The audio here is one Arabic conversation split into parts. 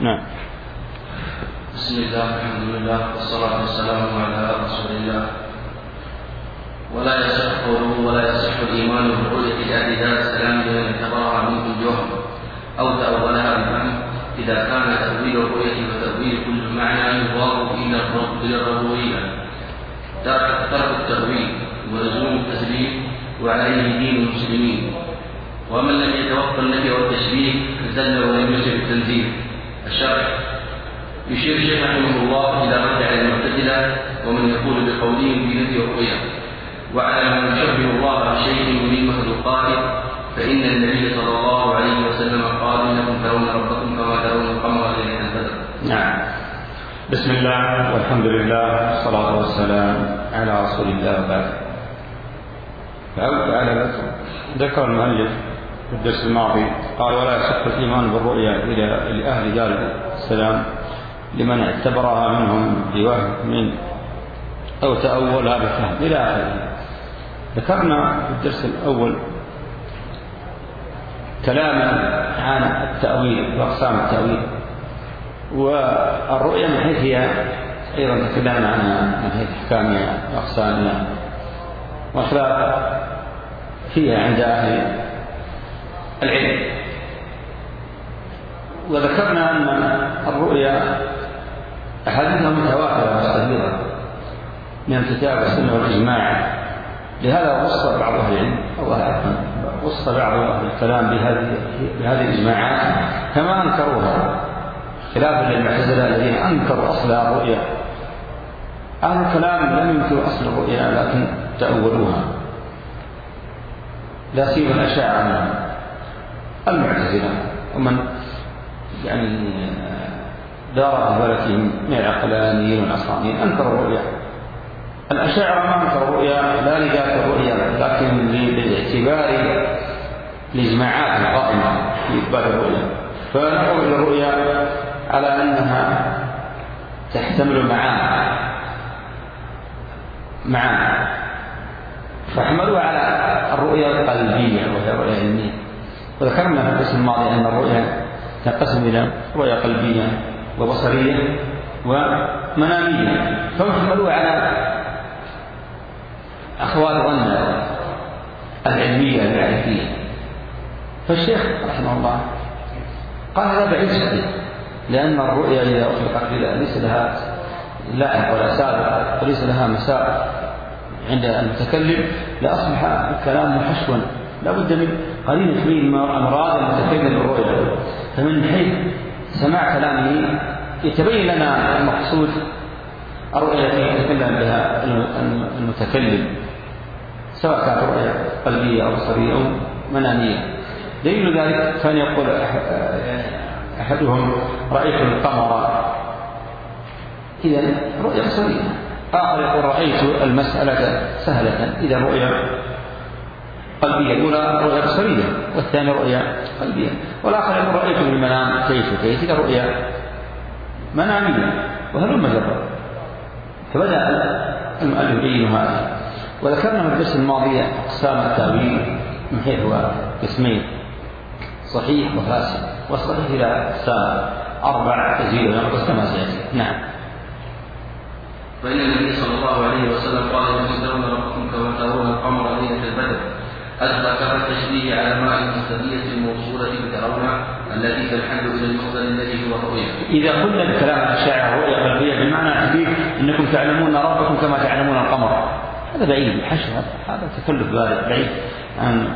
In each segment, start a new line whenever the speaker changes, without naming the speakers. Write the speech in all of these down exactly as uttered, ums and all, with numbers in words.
نعم.
بسم الله الحمد لله والصلاة والسلام على رسول الله. ولا يصح قوله ولا يصح الإيمان برؤية أهل دار السلام لمن اعتبرها منهم بوهم أو تأولها بفهم إذا كان تأويل الرؤية وتأويل كل معنى يضاف إلى الربوبية ترك التأويل ولزوم التسليم وعليه دين المسلمين. ومن لم يتوقع النفي والتشبيه زل ولم يجب التنزيل. الشرح يشير الشيخ رحمه الله إلى رد على المعتزلة ومن يقول بقولهم في نفي الرؤيا، وعلى من يشبه الله بشيء من مخلوقاته، فإن النبي صلى الله عليه وسلم قال إنكم ترون ربكم كما ترون القمر ليلة البدر.
نعم. بسم الله والحمد لله والصلاة والسلام على رسول الله وبعد. فأول تعالى ذكر المؤلف في الدرس الماضي قال ولا يصح الإيمان بالرؤيا إلى لأهل دار السلام لمن اعتبرها منهم بوهم من أو تأولها بفهم إلى آخره. ذكرنا في الدرس الأول كلاما عن التأويل وأقسام التأويل والرؤيا من حيث هي أيضا تكلمنا عنها من حيث أحكامها وأقسامها وخلاف فيها عند أهل العلم. وذكرنا أن الرؤيا أحاديثها متواترة وصحيحة من الكتاب والسنة والإجماع، لهذا وصف بعض أهل العلم أو أهل وصف بعض أهل الكلام بهذه بهذه الإجماعات كما أنكروها، خلافا للمعتزلة الذين أنكروا أصل الرؤيا. أهل الكلام لم ينكروا أصل الرؤيا لكن تأولوها، لا سيما الأشاعرة المعتزلة ومن يعني دار بلدهم من العقلانيين والعصرانيين أنكروا الرؤيا. الأشاعرة ما أنكروا الرؤيا لا لذات الرؤيا لكن للاعتبار الإجماعات القائمة في إثبات الرؤيا، فنظروا إلى الرؤيا على أنها تحتمل معاني معاني فحملوا على الرؤيا القلبية وهي الرؤيا العلمية. وذكرنا في الدرس الماضي أن الرؤيا تنقسم إلى رؤيا قلبية وبصرية ومنامية، فهم حملوا على أخوات ظن العلمية المعرفية. فالشيخ رحمه الله قال هذا بعيد شديد، لأن الرؤيا إذا أطلقت ليس لها لائق ولا سابق وليس لها مساء عند المتكلم لأصبح الكلام محشوا، لا بد من قليل تبين أمراض المتكلم بالرؤيا. فمن حيث سماع كلامه يتبين لنا المقصود الرؤيا التي يتكلم بها المتكلم، سواء كانت رؤيا قلبية أو بصرية أو منامية. دليل ذلك كان يقول أحدهم رأيت القمر، إذا رؤيا بصرية. آخر يقول رأيت المسألة سهلة، إذا رؤيا قلبية. الأولى رؤيا بصرية والثانية رؤيا قلبية. والآخر يقول رأيت المنام كيف كيف، إذا رؤيا منامية. وهل مجرد. فبدأ المؤلف يبين هذا. وذكرنا في الدرس الماضي أقسام التأويل من حيث هو قسمين صحيح وفاسد، والصحيح إلى أقسام أربع تزيد ونقص كما سيأتي. نعم.
فإن النبي صلى الله عليه وسلم قال إنكم ترون ربكم كما ترون القمر ليلة البدر، أدرك التشبيه على ماء المصدرية الموصولة بترونها التي تنحل إلى المصدر الذي هو الرؤيا.
إذا قلنا بكلام الأشاعرة رؤيا قلبية بمعنى حديث إنكم تعلمون ربكم كما تعلمون القمر، هذا بعيد الحشو، هذا تكلف بعيد عن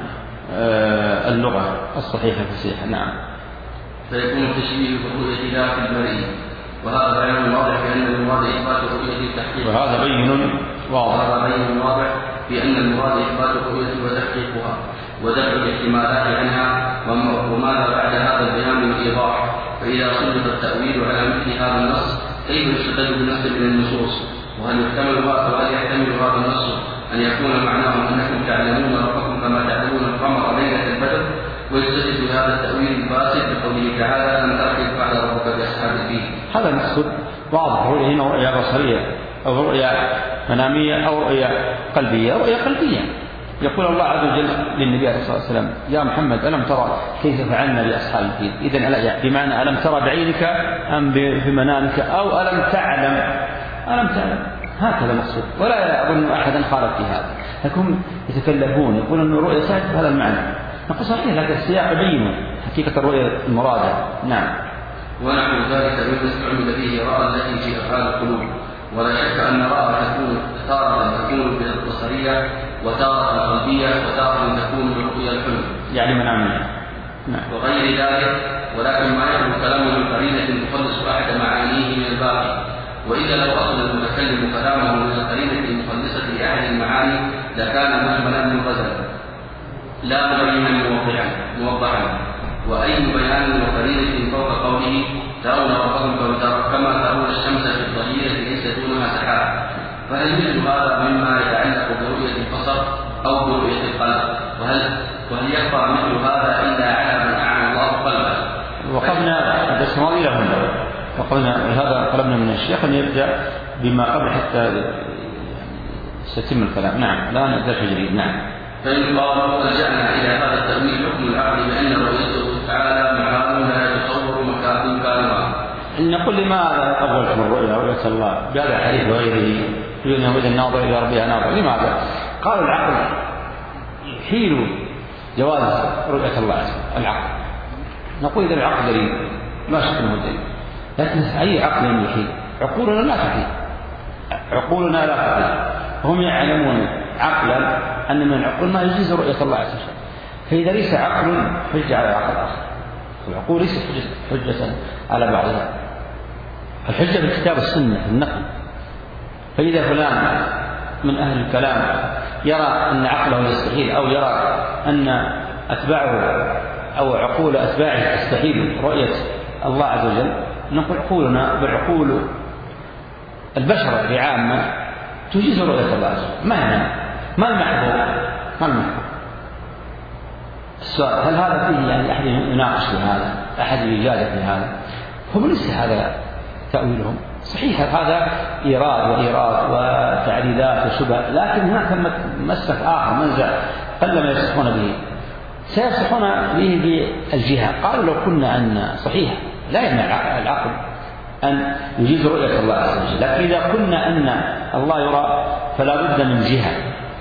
اللغة الصحيحة الفصيحة. نعم.
فيكون التشبيه بالرؤية لا في المرئي، وهذا بيان واضح بأن المراد إثبات الرؤية التحقيق.
وهذا بين واضح.
وهذا بين واضح بأن المراد إثبات الرؤية وتحقيقها ودفع الاحتمالات عنها، وماذا بعد هذا البيان من إيضاح. فإذا صدق التأويل على مثل هذا النص كيف يستدل بنص من النصوص؟ وهل يحتمل وهل يحتمل هذا النص أن يكون معناه أنكم تعلمون ربكم كما تعلمون القمر ليلة البدر، ويستدل هذا التأويل الفاسد بقوله تعالى أن تركب بعد ربك بأصحاب الفيل؟
هذا المقصود واضح. رؤيا هنا رؤيا بصرية أو رؤيا منامية أو رؤيا قلبية. رؤيا قلبية يقول الله عز وجل للنبي عليه الصلاة والسلام يا محمد ألم ترى كيف فعلنا بأصحاب الفيل؟ إذن بمعنى ألم ترى بعينك أم بمنامك أو ألم تعلم؟ ألم تعلم هكذا مقصود، ولا أظن أحدا خالف في هذا، لكن يتكلفون يقولون أن الرؤيا صحيح هذا المعنى. نقول صحيح لكن السياق يبين حقيقة الرؤيا المرادة. نعم.
ونحو ذلك مما استعمل به رأى التي في أفعال القلوب، ولا شك أن رأى تكون تارة تكون بالبصرية وتارة قلبية وتارة تكون برؤيا الحلم
يعني منامية. نعم.
وغير ذلك، ولكن ما يخلو كلامه من قرينة تخلص أحد معانيه من الباقي، وإذا لو أخذ المتكلم كلامه من القرينة المخلصة لأحد المعاني لكان مجملا منغزلا لا مبينا موضحا موضحا وأي بيان وقرينة فوق قوله ترون ربكم كما ترون الشمس في الظهيرة ليس دونها سحاب، فهل مثل هذا مما يتعلق برؤية البصر أو برؤية القلب؟ وهل وهل يخفى مثل هذا إلا على من أعلم الله قلبه؟
وقفنا الدرس لهم وقلنا هذا طلبنا من الشيخ أن يبدأ بما قبل حتى يستتم الكلام. نعم. لا نبدأ في جديد. نعم.
فإن قالوا رجعنا إلى هذا التأويل حكم العقل بأن رؤيته تعالى محال لا يتصور مكان كانوا.
نقول لماذا أفضل من الرؤيا رؤية الله؟ بهذا الحديث وغيره يقولون إذا الناظر إلى ربها ناظر. لماذا؟ قالوا العقل يحيل جواز رؤية الله عز وجل. العقل نقول إذا العقل دليل ما شك أنه دليل، لكن أي عقل يحيل؟ عقولنا لا تحيل، عقولنا لا تحيل. هم يعلمون عقلا أن من العقول ما يجوز رؤية الله عز وجل، فإذا ليس عقل حجة على عقل آخر. العقول ليست حجة على بعضها، الحجة في الكتاب والسنة في النقل. فإذا فلان من أهل الكلام يرى أن عقله يستحيل أو يرى أن أتباعه أو عقول أتباعه تستحيل رؤية الله عز وجل، نقول عقولنا بالعقول البشر بعامة تجيز رؤية الله عز وجل. ما يعني ما المحظور؟ ما المحظور؟ السؤال هل هذا فيه يعني أحد يناقش في هذا؟ أحد يجادل في هذا؟ هم ليس هذا تأويلهم. صحيح هذا إيراد وإيراد وتعديلات وشبه، لكن هناك مسلك آخر منزع قلما يصحون به، سيصحون به بالجهة. قالوا لو كنا أن صحيح لا يمنع العقل أن يجيز رؤية الله عز وجل، لكن إذا كنا أن الله يرى فلا بد من جهة،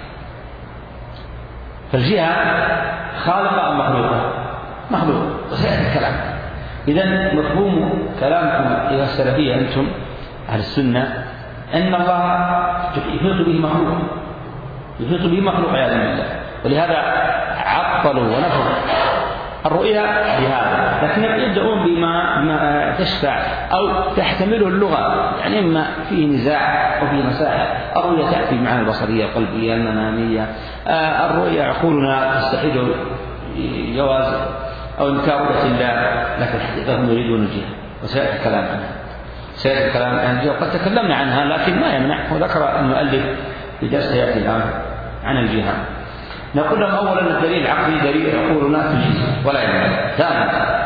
فالجهة خالقة أم مخلوقة؟ مخلوق، وسيأتي الكلام. إذن مفهوم كلامكم إلى السلفية أنتم أهل السنة أن الله يحيط به مخلوق، يحيط به مخلوق عياذا بالله، ولهذا عطلوا ونفوا الرؤيا بهذا، لكن يبدأون بما ما تشفع أو تحتمله اللغة، يعني إما فيه نزاع وفيه مساحة. الرؤيا تأتي معنا البصرية القلبية المنامية، الرؤيا عقولنا تستحيل جواز أو إنكار رؤية الله، لكن الحقيقة هم يريدون الجهة، وسيأتي الكلام عنها سيأتي الكلام عن الجهة، وقد تكلمنا عنها لكن ما يمنع، وذكر المؤلف في درس يأتي الآن عن الجهة. نقول لهم أولا الدليل العقلي دليل عقولنا تجيز ولا يمنع. ثانيا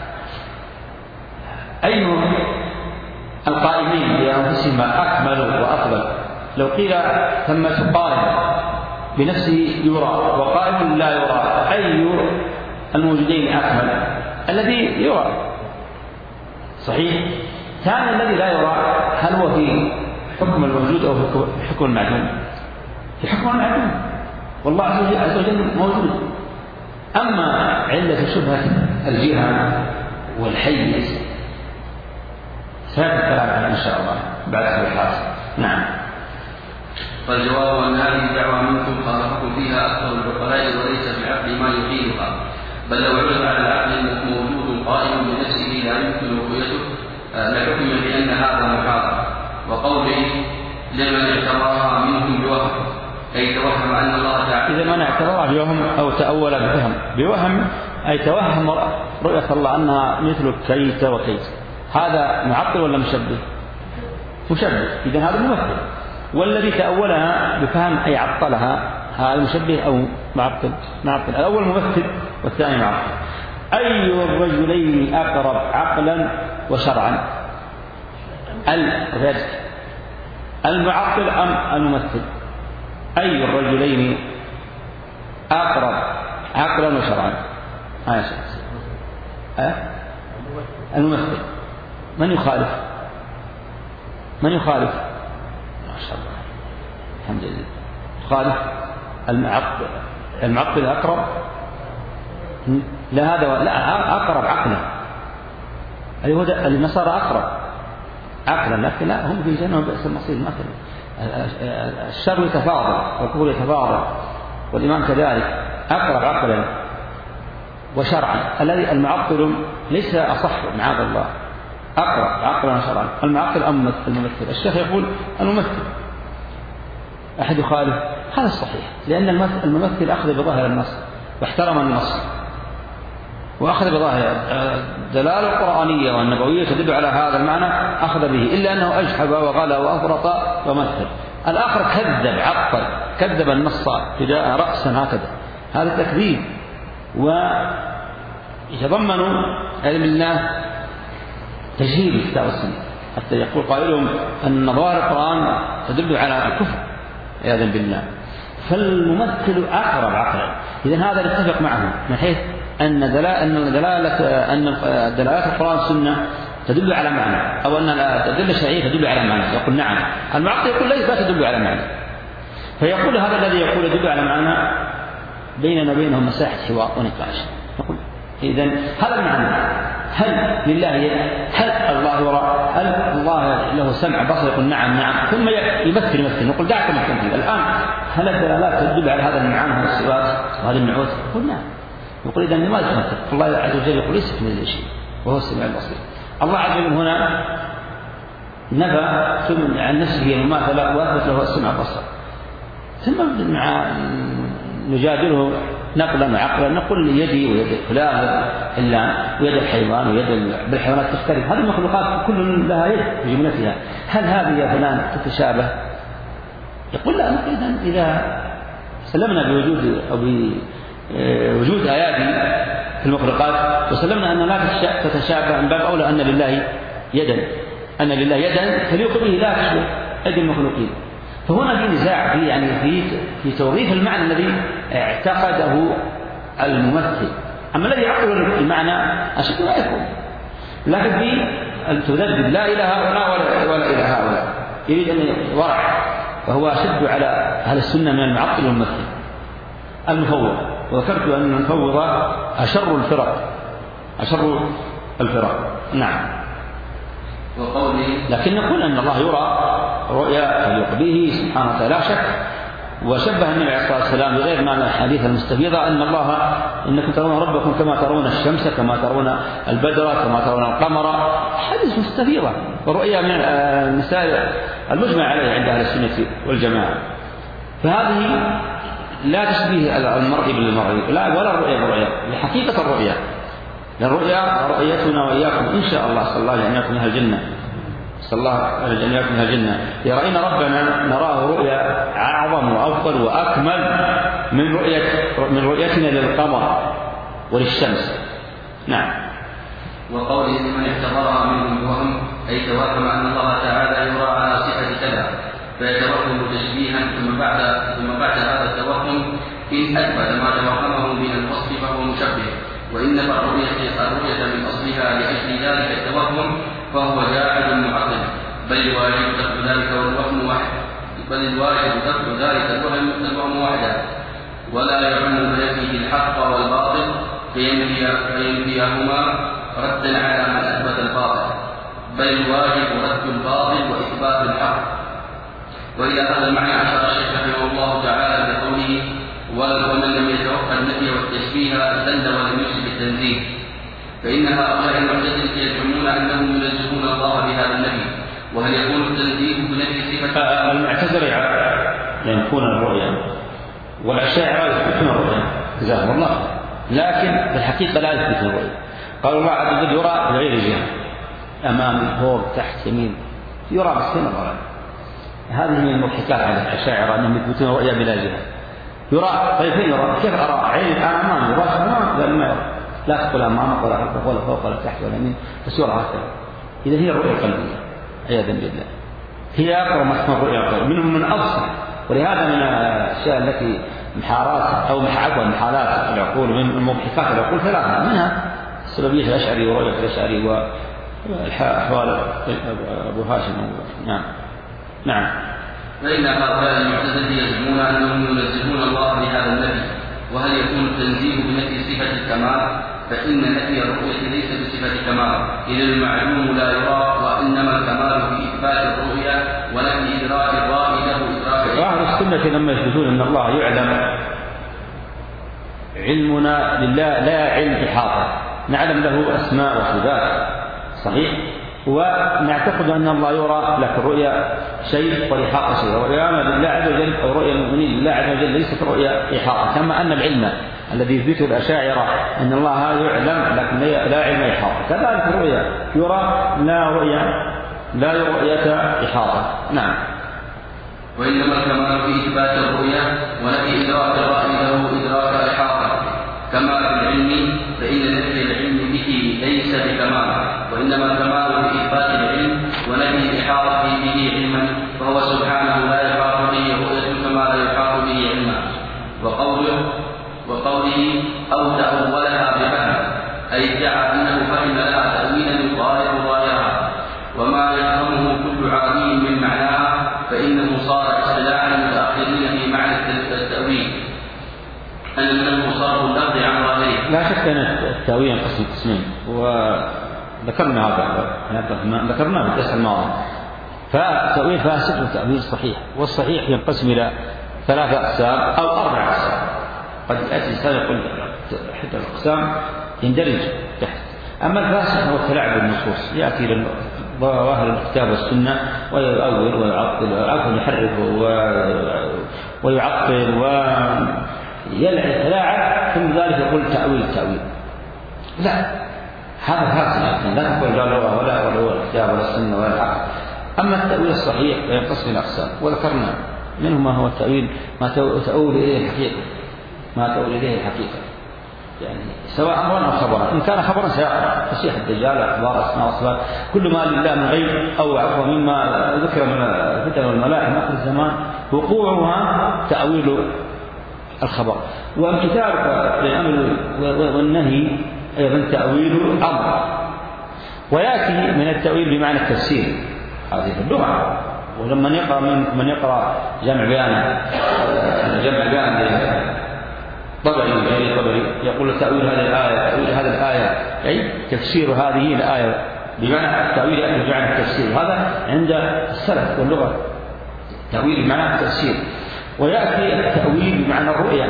أي القائمين بأنفسهم أكمل وأفضل؟ لو قيل ثم قائم بنفسه يرى وقائم لا يرى، أي الموجودين أكمل؟ الذي يرى صحيح. ثانيا الذي لا يرى هل هو في حكم الموجود أو في حكم المعدوم؟ في حكم المعدوم، والله عز وجل موجود. أما علة شبهة الجهة والحيز سيأتي الكلام عنه إن شاء الله بعد الحاصل. نعم.
فالجواب أن هذه الدعوة منكم خالفكم فيها أكثر العقلاء وليس بالعقل ما يقيمها، بل لو عرض على العقل موجود قائم بنفسه لا يمكن رؤيته لحكم بأن هذا محال. وقوله لمن اعتبرها منكم بوهم أي توهم أن الله تعالى،
إذا من اعتبرها بوهم أو تأول بفهم، بوهم أي توهم رؤية الله أنها مثل كيت وكيت، هذا معطل ولا مشبه؟ مشبه. إذا هذا ممثل، والذي تأولها بفهم أي عطلها هذا مشبه أو معطل؟ معطل. الأول ممثل والثاني معطل. أي الرجلين أقرب عقلا وشرعا؟ المعطل أم الممثل؟ أي الرجلين أقرب عقلا وشرعا. ما يا شيخ أه؟ الممثل من يخالف؟ من يخالف؟ ما شاء الله الحمد لله. يخالف المعطل. المعطل أقرب؟ لا هذا لا أقرب عقلا. اليهود النصارى أقرب عقلا، لكن لا هم في الجنة وبئس المصير. مثلا الشر يتفاضل والكفر يتفاضل والإيمان كذلك. أقرب عقلا وشرعا. الذي المعطل ليس أصح معاذ الله، أقرب عقلا وشرعا. المعطل الممثل. الشيخ يقول الممثل. أحد يخالف؟ هذا الصحيح، لأن الممثل أخذ بظاهر النص واحترم النص وأخذ بظاهر الدلالة القرآنية والنبوية تدل على هذا المعنى أخذ به، إلا أنه أجحب وغلا وأفرط ومثل. الآخر كذب عطل كذب النص ابتداء رأسا هكذا. هذا تكذيب. ويتضمن علم الله تجهيل الكتاب والسنة، حتى يقول قائلهم أن ظواهر القرآن تدل على الكفر عياذا بالله. فالممثل أقرب عقلا. إذن هذا نتفق معه من حيث أن دلالة أن دلالات القرآن والسنة تدل على معنى، أو أن الأدلة الشرعية تدل على معنى. يقول نعم. المعطل يقول ليس لا تدل على معنى. فيقول هذا الذي يقول يدل على معنى بيننا وبينهم مساحة حوار ونقاش. نقول إذن هذا المعنى. هل لله هل الله وراء؟ هل الله له سمع بصر؟ يقول نعم نعم. ثم يمثل يمثل. نقول دعكم التمثيل الآن. هل الدلالات تدل على هذا المعاني والصفات وهذه النعوت؟ يقول نعم. يقول إذن لماذا تمثل؟ الله عز وجل يقول ليس كمثله شيء وهو السميع البصير. الله عز وجل هنا نفى ثم عن نفسه المماثلة وأثبت له السمع البصر، ثم مع نجادله نقلا وعقلا نقول يدي ويد فلان إلا ويد الحيوان ويد بالحيوانات تختلف. هذه المخلوقات كل لها يد بجملتها. هل هذه يا فلان تتشابه؟ يقول لا. إذن إذا سلمنا بوجود أو بوجود آيات في المخلوقات وسلمنا أن لا تتشابه، من باب أولى أن لله يدا أن لله يدا فليق به لا تشبه أيدي المخلوقين. فهنا في نزاع في يعني في في توظيف المعنى الذي اعتقده الممثل. أما الذي يعقل المعنى أشد ما يكون، لكن في أن تذبذب لا إلى هؤلاء ولا, ولا إلى هؤلاء، يريد أن يورع. وهو أشد على أهل السنة من المعطل والممثل المفوض. وذكرت أن المفوض أشر الفرق أشر الفرق. نعم. لكن نقول أن الله يرى رؤيا يليق به سبحانه وتعالى لا شك. وشبه النبي عليه الصلاة والسلام بغير ما من الحديث المستفيضة أن الله إنكم ترون ربكم كما ترون الشمس كما ترون البدر كما ترون القمر. حديث مستفيضة. والرؤيا من المسائل المجمع عليه عند أهل السنة والجماعة. فهذه لا تشبيه المرء بالمرء لا ولا الرؤيا بالرؤيا لحقيقة الرؤيا. الرؤيا رؤيتنا وإياكم إن شاء الله صلى الله عليه وسلم أهل الجنة صلى الله عليه وسلم أهل الجنة يرأينا ربنا نراه رؤيا أعظم وأفضل وأكمل من رؤية من رؤيتنا للقمر وللشمس. نعم.
وقوله من اعتبرها منهم الوهم أي توهم أن الله تعالى يرى على صفة كذا فيتوهم تشبيها ثم بعد ثم بعد هذا التوهم إن أثبت ما توهمه من الوصف فهو مشبه. وإنما الرؤية الرؤية من أصلها لأجل ذلك التوهم فهو جاحد معطل، بل الواجب ترك ذلك والوهم واحد بل الواجب ترك ذلك الوهم وحده ولا يعم فيأتي الحق والباطل فينفيهما ردا على من أثبت الباطل، بل الواجب رد الباطل وإثبات الحق. وإلى هذا المعنى أشار الشيخ رحمه الله تعالى بقوله ومن لم يتوقع النفي والتشبيه دل ولم يشرك التنزيه، فإن هؤلاء المعتزلة يزعمون أنهم ينزهون الله بهذا النفي. وهل يكون التنزيه بنفي صفة؟
المعتزلة ينفون الرؤيا والأشاعرة يثبتون الرؤيا جزاهم الله، لكن في الحقيقة لا يثبتون الرؤيا. قال الله عز وجل يرى بغير جهة أمام فوق تحت يمين يرى بس فين الرؤيا. هذه من المضحكات على الأشاعرة أنهم يثبتون الرؤيا بلا جهة. يرى طيب فين يرى؟ كيف أرى؟ عين الآن أمامي يرى أمامي لا ما يرى. لا تقول أمامك ولا خلفك ولا فوق ولا تحت ولا يمين بس يرى هكذا. إذا هي الرؤيا القلبية عياذا بالله هي أقرب ما تكون الرؤيا القلبية منهم من أبصر. ولهذا من الأشياء التي محارات أو عفوا محالات العقول من مضحكات العقول ثلاثة، منها السببية الأشعري ورؤية الأشعري وأحوال أبو هاشم. نعم نعم.
فإن هؤلاء المعتزلة يزعمون أنهم ينزهون الله بهذا النفي، وهل يكون التنزيه بنفي صفة الكمال؟ فإن نفي الرؤية ليس بصفة كمال، إذ المعلوم لا يرى، وإنما الكمال في إثبات الرؤية ونفي إدراك الرائي له إدراك.
أهل السنة لما يثبتون أن الله يعلم، علمنا لله لا علم إحاطة، نعلم له أسماء وصفات صحيح، ونعتقد أن الله يرى، لكن رؤيا شيء والإحاطة شيء، ورؤيا لله عز وجل أو رؤيا المؤمنين لله عز وجل ليست رؤيا إحاطة، كما أن العلم الذي يثبته الأشاعرة أن الله يعلم لكن لا علم إحاطة، كذلك الرؤيا يرى لا رؤيا لا رؤية إحاطة. نعم.
وإنما الكمال في إثبات الرؤيا ونفي إدراك الرأي له إدراك الإحاطة، كما في العلم، فإن نفي العلم به ليس بكمال، وإنما الكمال في إثبات العلم ونفي الإحاطة به علما، فهو سبحانه لا يحاط به رؤية كما لا يحاط به علما. وقوله وقوله أو تأولها بفهم، أي ادعى أنه فهم لها تأويلا يطابق ظاهرها، وما يفهمه كل عادي من معناها فإنه صار اصطلاحا المتأخرين في معنى التأويل، أنه صرف اللفظ عن ظاهره.
لا شك أن التأويل ينقسم قسمين، وذكرنا هذا ذكرناه في الدرس الماضي، فالتأويل فاسد وتأويل صحيح، والصحيح ينقسم إلى ثلاثة أقسام أو أربع أقسام. قد يأتي الإنسان يقول حتى الأقسام يندرج تحت. أما الفاسد هو التلاعب بالنصوص، يأتي ظواهر الكتاب والسنة ويؤول ويعطل ويعطل يحرف ويعطل ويتلاعب، ثم ذلك يقول تأويل التأويل. لا، هذا فاسد، لا تقول لا لغة ولا ولا الكتاب ولا السنة ولا العقل. أما التأويل الصحيح فينقسم إلى أقسام، وذكرنا منه ما هو التأويل ما تؤول إليه الحقيقة، ما تؤول إليه الحقيقة، يعني سواء أمرا أو خبرا. إن كان خبرا سيقع فسيح الدجال، أخبار، أسماء وصفات، كل ما لله من غيب أو عفوا مما ذكر من الفتن والملائكة من آخر الزمان وقوعها تأويل الخبر. وامتثال الأمر والنهي أيضا تأويل الأمر. ويأتي من التأويل بمعنى التفسير، هذه اللغة. ولما يقرأ من من يقرأ جمع بيان جمع بيان طبري غير طبري يقول تأويل هذه الآية، تأويل هذه الآية أي تفسير هذه الآية، بمعنى التأويل يأتي بمعنى التفسير، هذا عند السلف واللغة تأويل بمعنى التفسير. ويأتي التأويل بمعنى الرؤيا،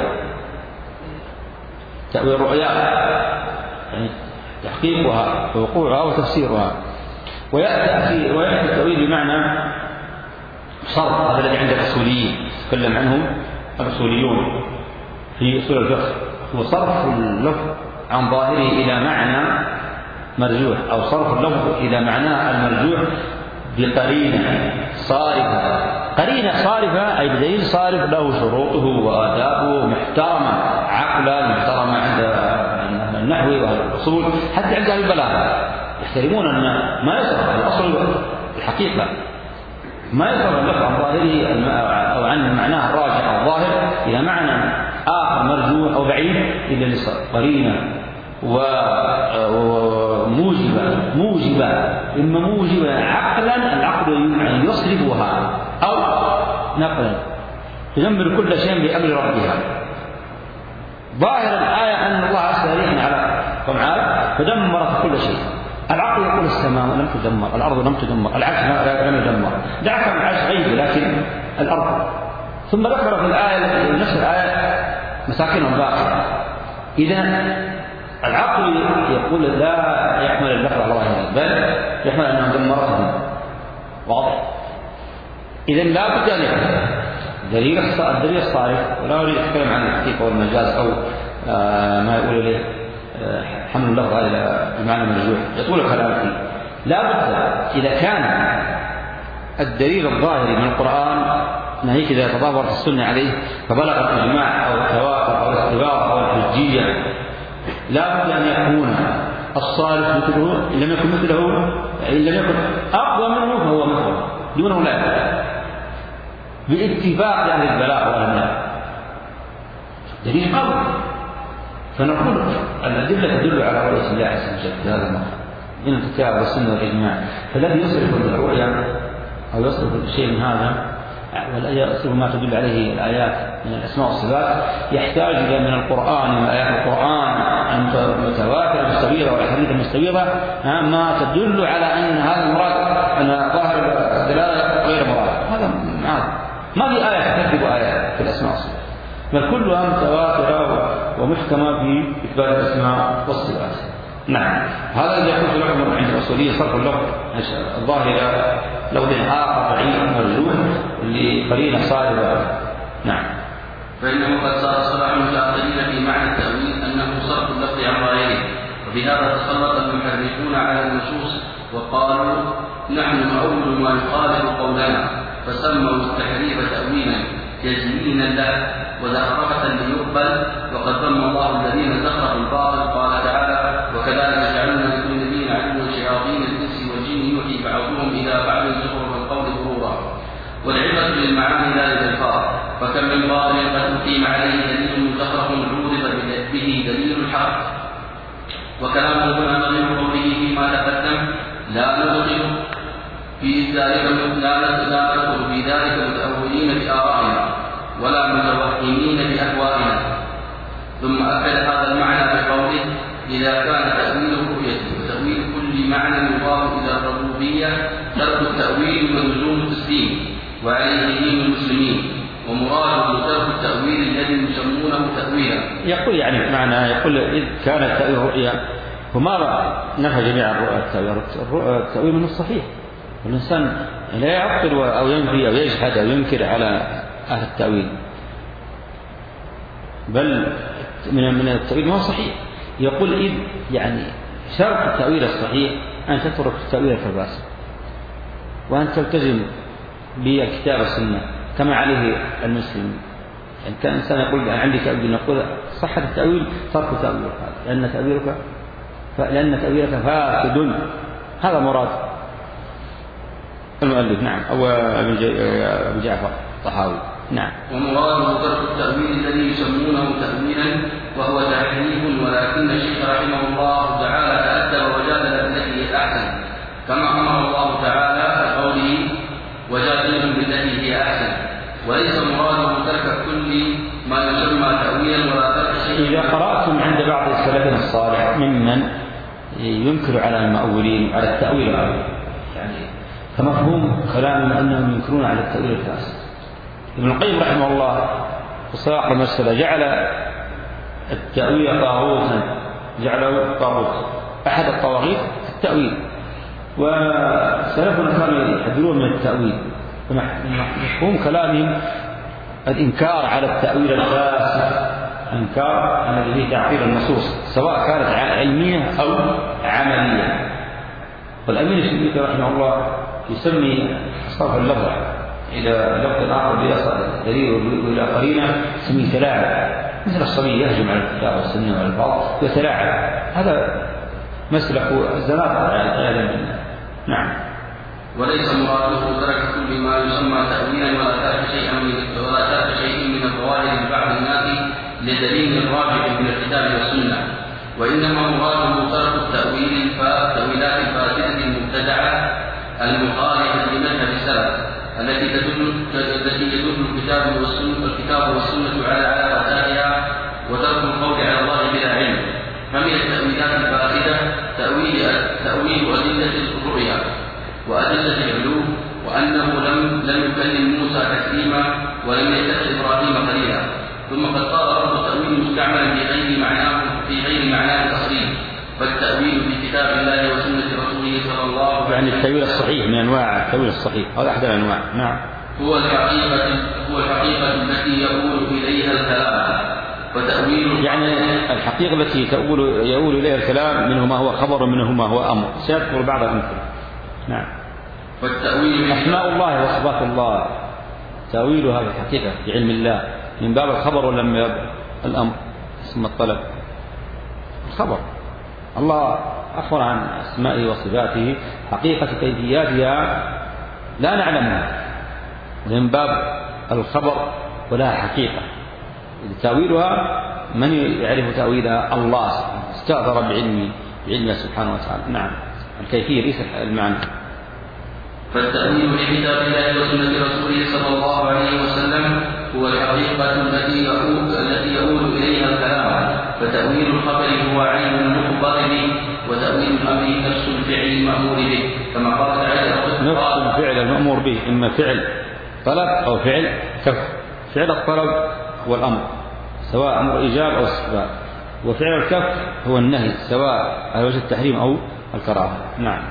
تأويل الرؤيا يعني تحقيقها ووقوعها وتفسيرها. ويأتي ويأتي التأويل بمعنى صرف، هذا الذي عند الأصوليين تكلم عنهم الأصوليون في أصول الفقه، هو صرف اللفظ عن ظاهره إلى معنى مرجوح، أو صرف اللفظ إلى معناه المرجوح بقرينة صارفة. قرينة صارفة أي بدليل صارف له شروطه وآدابه محترمة عقلا، محترمة عند النحو وأهل الأصول، حتى عند أهل البلاغة يحترمون أن ما يصرف الأصل الحقيقة، ما يصرف اللفظ عن ظاهره أو عن معناه الراجع أو الظاهر إلى معنى آخر مرجوح أو بعيد إلا لصرف قرينة وموجبة موجبة إما موجبة عقلا، العقل يصرفها، أو نقلا تدمر كل شيء بأمر ربها. ظاهر الآية أن الله أسرع على قمعات فدمرت كل شيء. العقل يقول السماء لم تدمر، الأرض لم تدمر، العكس لم يدمر، دعك من العكس غيب لكن الأرض. ثم ذكر في الآية نفس الآية مساكنهم باقية. إذا العقل يقول لا يحمل اللفظ على ظاهره، بل يحمل أنها دمرتهم. واضح؟ إذا لا بد أن يكون دليل الدليل الصارف، ولا أريد أتكلم عن الحقيقة والمجاز أو آه ما يقول إليه آه حمل اللفظ على بمعنى مرجوح، يطول الكلام فيه. لا بد إذا كان الدليل الظاهري من القرآن ناهيك إذا تظاهرت السنة عليه فبلغ الإجماع أو التواتر أو الاستباق أو الحجية، لا بد أن يكون الصالح مثله، إن لم يكن مثله إن لم يكن أقوى منه فهو مثله دونه لا يكون، باتفاق أهل البلاغ والنحو دليل قوي. فنقول الأدلة تدل على رؤية الله عز وجل في هذا المقام من الكتاب والسنة والإجماع. فالذي يصرف الرؤيا أو يصرف شيء من هذا ولا يصرف ما تدل عليه الآيات من الأسماء والصفات يحتاج إلى من القرآن ومن آيات القرآن المتواترة المستفيضة والأحاديث المستفيضة ما تدل على أن هذا المراد أن ظاهر الدلالة غير مراد. هذا ما في آية تكذب آية في الأسماء والصفات، بل كلها متواترة ومحكمة في إثبات الأسماء والصفات. نعم، هذا الذي يقول لكم عند الأصولية صرف اللفظ الظاهر إلى لفظ آخر بعيد مرجوح لقرينة صارفة. نعم.
فإنه قد صار صراع المتأخرين في معنى التأويل أنه صرف اللفظ عن ظاهره، وبهذا تسلط المحرفون على النصوص وقالوا نحن نؤول ما يخالف قولنا، فسموا التحريف تأويلا تزيينا له وزخرفة ليقبل، وقد ذم الله الذين زخرفوا الباطل. قال تعالى: وكذلك جعلنا لكل نبي عدوا شياطين الانس والجن يوحي بعضهم الى بعض زخرف القول غرورا. والعبرة للمعاني لا للالفاظ، فكم من باطل قد اقيم عليه دليل مزخرف عورض به دليل الحق. وكلامه هنا من قوله فيما تقدم لا ندخل في ذلك لا ندخل في ذلك متأولين بآرائنا ولا متوهمين بأهوائنا. ثم أكد هذا المعنى بقوله: إذا كان تأويل الرؤية وتأويل كل معنى يضاف إلى الربوبية ترك التأويل ولزوم التسليم، وعليه دين المسلمين، ومراده ترك التأويل الذي يسمونه تأويلا.
يقول يعني معنى يقول إذ كان تأويل الرؤيا وما نفى جميع الرؤى التأويل من الصحيح، والإنسان لا يعطل أو ينفي أو يجحد أو ينكر على أهل التأويل، بل من من التأويل ما هو صحيح. يقول إذ يعني شرط التأويل الصحيح أن تترك التأويل الفاسد وأن تلتزم بالكتاب والسنة كما عليه المسلم. يعني كان إنسان يقول عندي تأويل، نقول صحة التأويل ترك تأويلك، لأن تأويلك لأن تأويلك فاسد. هذا مراد المؤلف. نعم. أو أبو جعفر الطحاوي. نعم.
ومراده ترك التأويل الذي يسمونه تأويلا وهو تحريف، ولكن الشيخ رحمه الله تعالى تأدب وجادل بالتي هي أحسن، كما أمر الله تعالى بقوله: وجادلهم بالتي هي أحسن. وليس مراده ترك كل ما يسمى تأويلا ولا ترك شيء.
إذا قرأتم عند بعض السلف الصالح ممن ينكر على المؤولين على التأويل الأول، يعني فمفهوم كلامهم أنهم ينكرون على التأويل الفاسد. ابن القيم رحمه الله في صلاح المسألة جعل التأويل طاغوتا، جعله طاغوت أحد الطواغيت التأويل، وسلفنا كانوا يحذرون من التأويل. مفهوم كلامهم الإنكار على التأويل الفاسد، إنكار الذي فيه تعطيل النصوص سواء كانت علمية أو عملية. والأمين الشنقيطي رحمه الله يسمي صرف اللفظ إلى لفظ آخر بيصل دليل إلى قرينة يسميه تلاعب، مثل الصبي يهجم على الكتاب والسنة والألفاظ ويتلاعب. هذا مسلك الزنادقة عياذا بالله. نعم.
وليس مراده ترك كل ما يسمى تأويلا ولا ترك شيئا من ولا ترك شيء من الظواهر لبعض الناس لدليل راجع من الكتاب والسنة، وإنما مراده ترك التأويل التأويلات الفاسدة المبتدعة المخالفة لمذهب السلف التي تدل التي يدل الكتاب والسنة الكتاب والسنة على علاقتها، وترك القول على الله بلا علم. فمن التأويلات الفاسدة تأويل تأويل أدلة الرؤيا وأدلة العلوم، وأنه لم لم يكلم موسى تكليما ولم يتخذ إبراهيم خليلا. ثم قد صار لفظ التأويل مستعملا في غير معناه في غير معناه الأصلي، فالتأويل في كتاب الله وسنة رسوله صلى الله عليه وسلم
يعني التأويل الصحيح من أنواع التأويل الصحيح، هذا أحد الأنواع. نعم.
هو الحقيقة هو الحقيقة التي يقول إليها الكلام، وتأويل
يعني الحقيقة التي تقول يقول إليها الكلام منه ما هو خبر ومنه ما هو أمر. سيذكر بعض الأمثلة. نعم.
والتأويل
أسماء الله وصفات الله تأويلها الحقيقة في علم الله من باب الخبر ولا من باب الأمر؟ اسم الطلب الخبر. الله أخبر عن أسمائه وصفاته، حقيقة كيفياتها لا نعلمها، من باب الخبر ولها حقيقة. تأويلها من يعرف تأويلها؟ الله استأثر بعلمه بعلمه سبحانه وتعالى. نعم، الكيفية ليس المعنى.
فالتأويل لكتاب الله وسنة رسوله صلى الله عليه وسلم هو الحقيقة التي يؤول التي يؤول إليها الكلام، فتأويل الخبر هو عين المخبر به، وتأويل الأمر نفس الفعل المأمور به، كما قال تعالى
نفس الفعل المأمور به، إما فعل طلب أو فعل كف. فعل الطلب والأمر سواء أمر إيجاب أو استحباب، وفعل الكف هو النهي سواء على وجه التحريم أو الكراهة. نعم.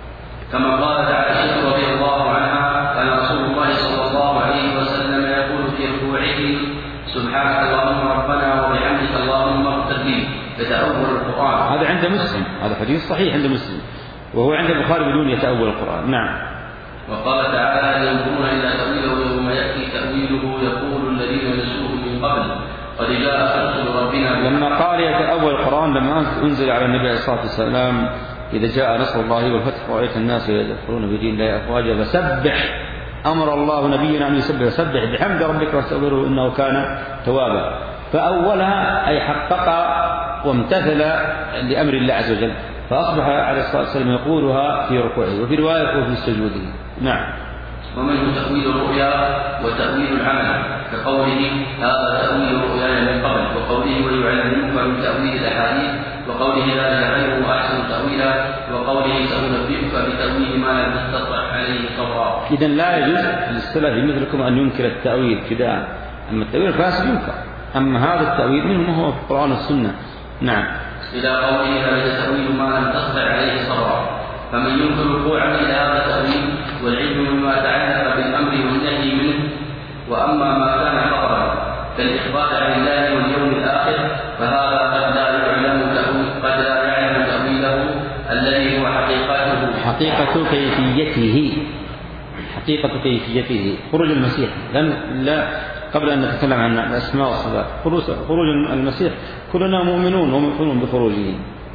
كما قالت عائشة رضي الله عنها كان رسول الله صلى الله عليه وسلم يقول في ركوعه سبحانك اللهم ربنا وبحمدك اللهم اغفر لي، يتأول القرآن.
هذا عند مسلم، هذا حديث صحيح عند مسلم، وهو عند البخاري بدون يتأول القرآن. نعم.
وقال تعالى هل ينظرون إلى تأويله يوم يأتي تأويله يقول الذين نسوه من قبل قد جاء رسول ربنا.
لما قال يتأول القرآن لما أنزل على النبي عليه الصلاة والسلام إذا جاء نصر الله والفتح ورأيت الناس يدخلون في دين الله أفواجا فسبح، أمر الله نبينا أن يسبح، سبح بحمد ربك واستغفره إنه كان توابا. فأولها أي حقق وامتثل لأمر الله عز وجل، فأصبح عليه الصلاة والسلام يقولها في ركوعه، وفي رواية يقول في سجوده. نعم.
ومنه تأويل الرؤيا وتأويل العمل، كقوله هذا تأويل رؤياي من قبل، وقوله ويعلمك من تأويل الأحاديث، وقوله ذلك خير وأحسن تأويلا، وقوله سأنبئك بتأويل ما لم تستطع عليه صبرا.
إذن لا يجوز للسلف مثلكم أن ينكر التأويل ابتداء، أما التأويل الفاسد ينكر، أما هذا التأويل منه هو في القرآن والسنة. نعم.
إلى قوله ذلك تأويل ما لم تستطع عليه صبرا، فمن ينكر الوقوع إلى هذا التأويل والعلم مما تعلق بالأمر والنهي منه، وأما ما كان خبرا كالإخبار عن الله واليوم الآخر فهذا قد لا يعلم قد لا يعلم تأويله الذي هو حقيقته
حقيقة كيفيته حقيقة كيفيته خروج المسيح. لن لا قبل أن نتكلم عن الأسماء والصفات، خروج المسيح كلنا مؤمنون ومؤمنون بخروجه،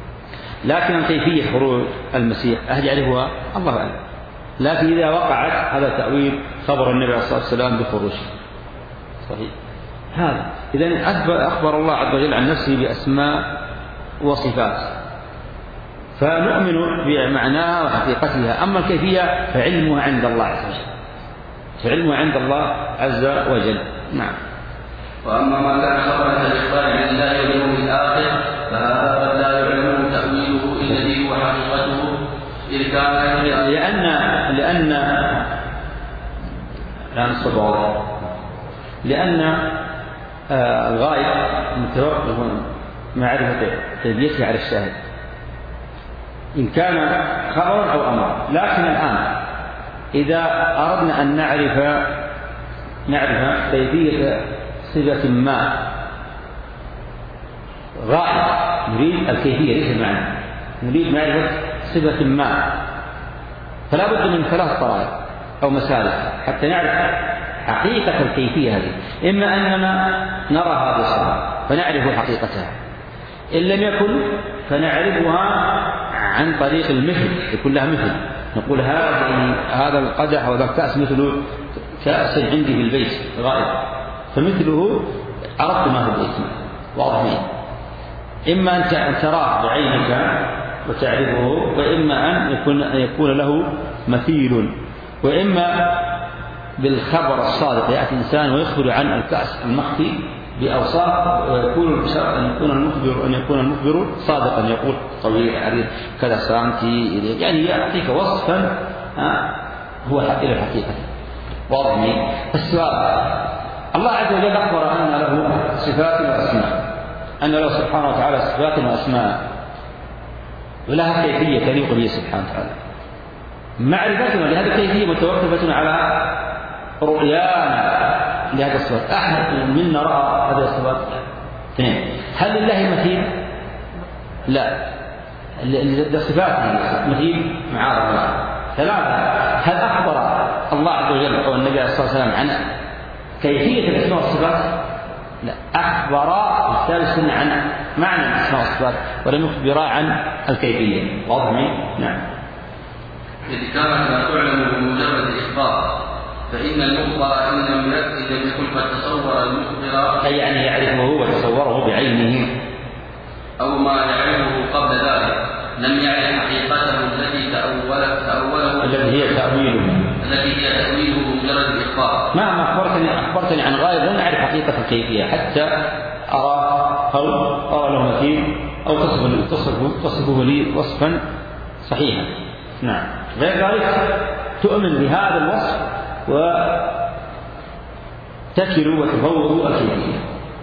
لكن كيفية خروج المسيح أهل يعرفها الله أعلم. لكن إذا وقعت هذا تأويل خبر النبي عليه الصلاة والسلام بخروجه صحيح. هذا إذن أخبر الله عز وجل عن نفسه بأسماء وصفات فنؤمن بمعناها وحقيقتها، أما الكيفية فعلمها عند الله عز وجل، فعلمه عند الله عز وجل. نعم.
وأما ما كان خبرا كالإخبار عن الله واليوم الآخر فهذا قد لا يعلم تأويله الذي هو حقيقته إذ كان
لأن لأن لا نصبر لأن الغاية متوقف معرفة كيفيته على الشاهد إن كان خبرا أو أمرا. لكن الآن إذا أردنا أن نعرف نعرف كيفية صفة ما غائب، نريد الكيفية ليس المعنى، نريد معرفة صفة ما، فلا بد من ثلاث طرائق أو مسالك حتى نعرف حقيقة الكيفية هذه. إما أننا نرى هذه الصفة فنعرف حقيقتها، إن لم يكن فنعرفها عن طريق المثل، يكون لها مثل، نقول هذا هذا القدح أو هذا الكأس مثل كأس عندي في البيت غائب، فمثله عرفت ما في البيت واضح. إما أن تراه بعينك وتعرفه، وإما أن يكون, يكون له مثيل، وإما بالخبر الصادق يأتي إنسان ويخبر عن الكأس المخفي بأوصاف، ويكون أن يكون المخبر أن يكون المخبر صادقا، يقول طويل عريض كذا سامتي، يعني يعطيك وصفا هو إلى الحقيقة واضح. السؤال الله عز وجل أخبر أن له صفات وأسماء، أن له سبحانه وتعالى صفات وأسماء ولها كيفية تليق به سبحانه وتعالى. معرفتنا لهذه الكيفية متوقفة على رؤيانا لهذه الصفات. أحد منا رأى هذه الصفات؟ اثنين. هل لله مثيل؟ لا، لصفاته مثيل معارض الله. ثلاثة. هل أخبر الله عز وجل أو النبي عليه الصلاة والسلام عن كيفية الأسماء والصفات؟ لا، أخبر الثالث عن معنى الأسماء والصفات ولم يخبر عن الكيفية. واضح؟ نعم.
إذ كانت لا تعلم بمجرد إخبار، فإن المخبر إن لم يكن قد تصور المخبر
أي يعني يعرفه وتصوره بعينه
أو ما يعرفه قبل ذلك لم يعرف حقيقته التي تأولت تأوله
التي هي تأويله
التي هي تأويله بمجرد الإخبار.
مهما أخبرتني أخبرتني عن غائب لن أعرف حقيقة الكيفية حتى أرى أو أرى له مثيل أو تصف تصف تصفه لي وصفا صحيحا. نعم. غير ذلك تؤمن بهذا الوصف وتكل وتفوض الكيفية.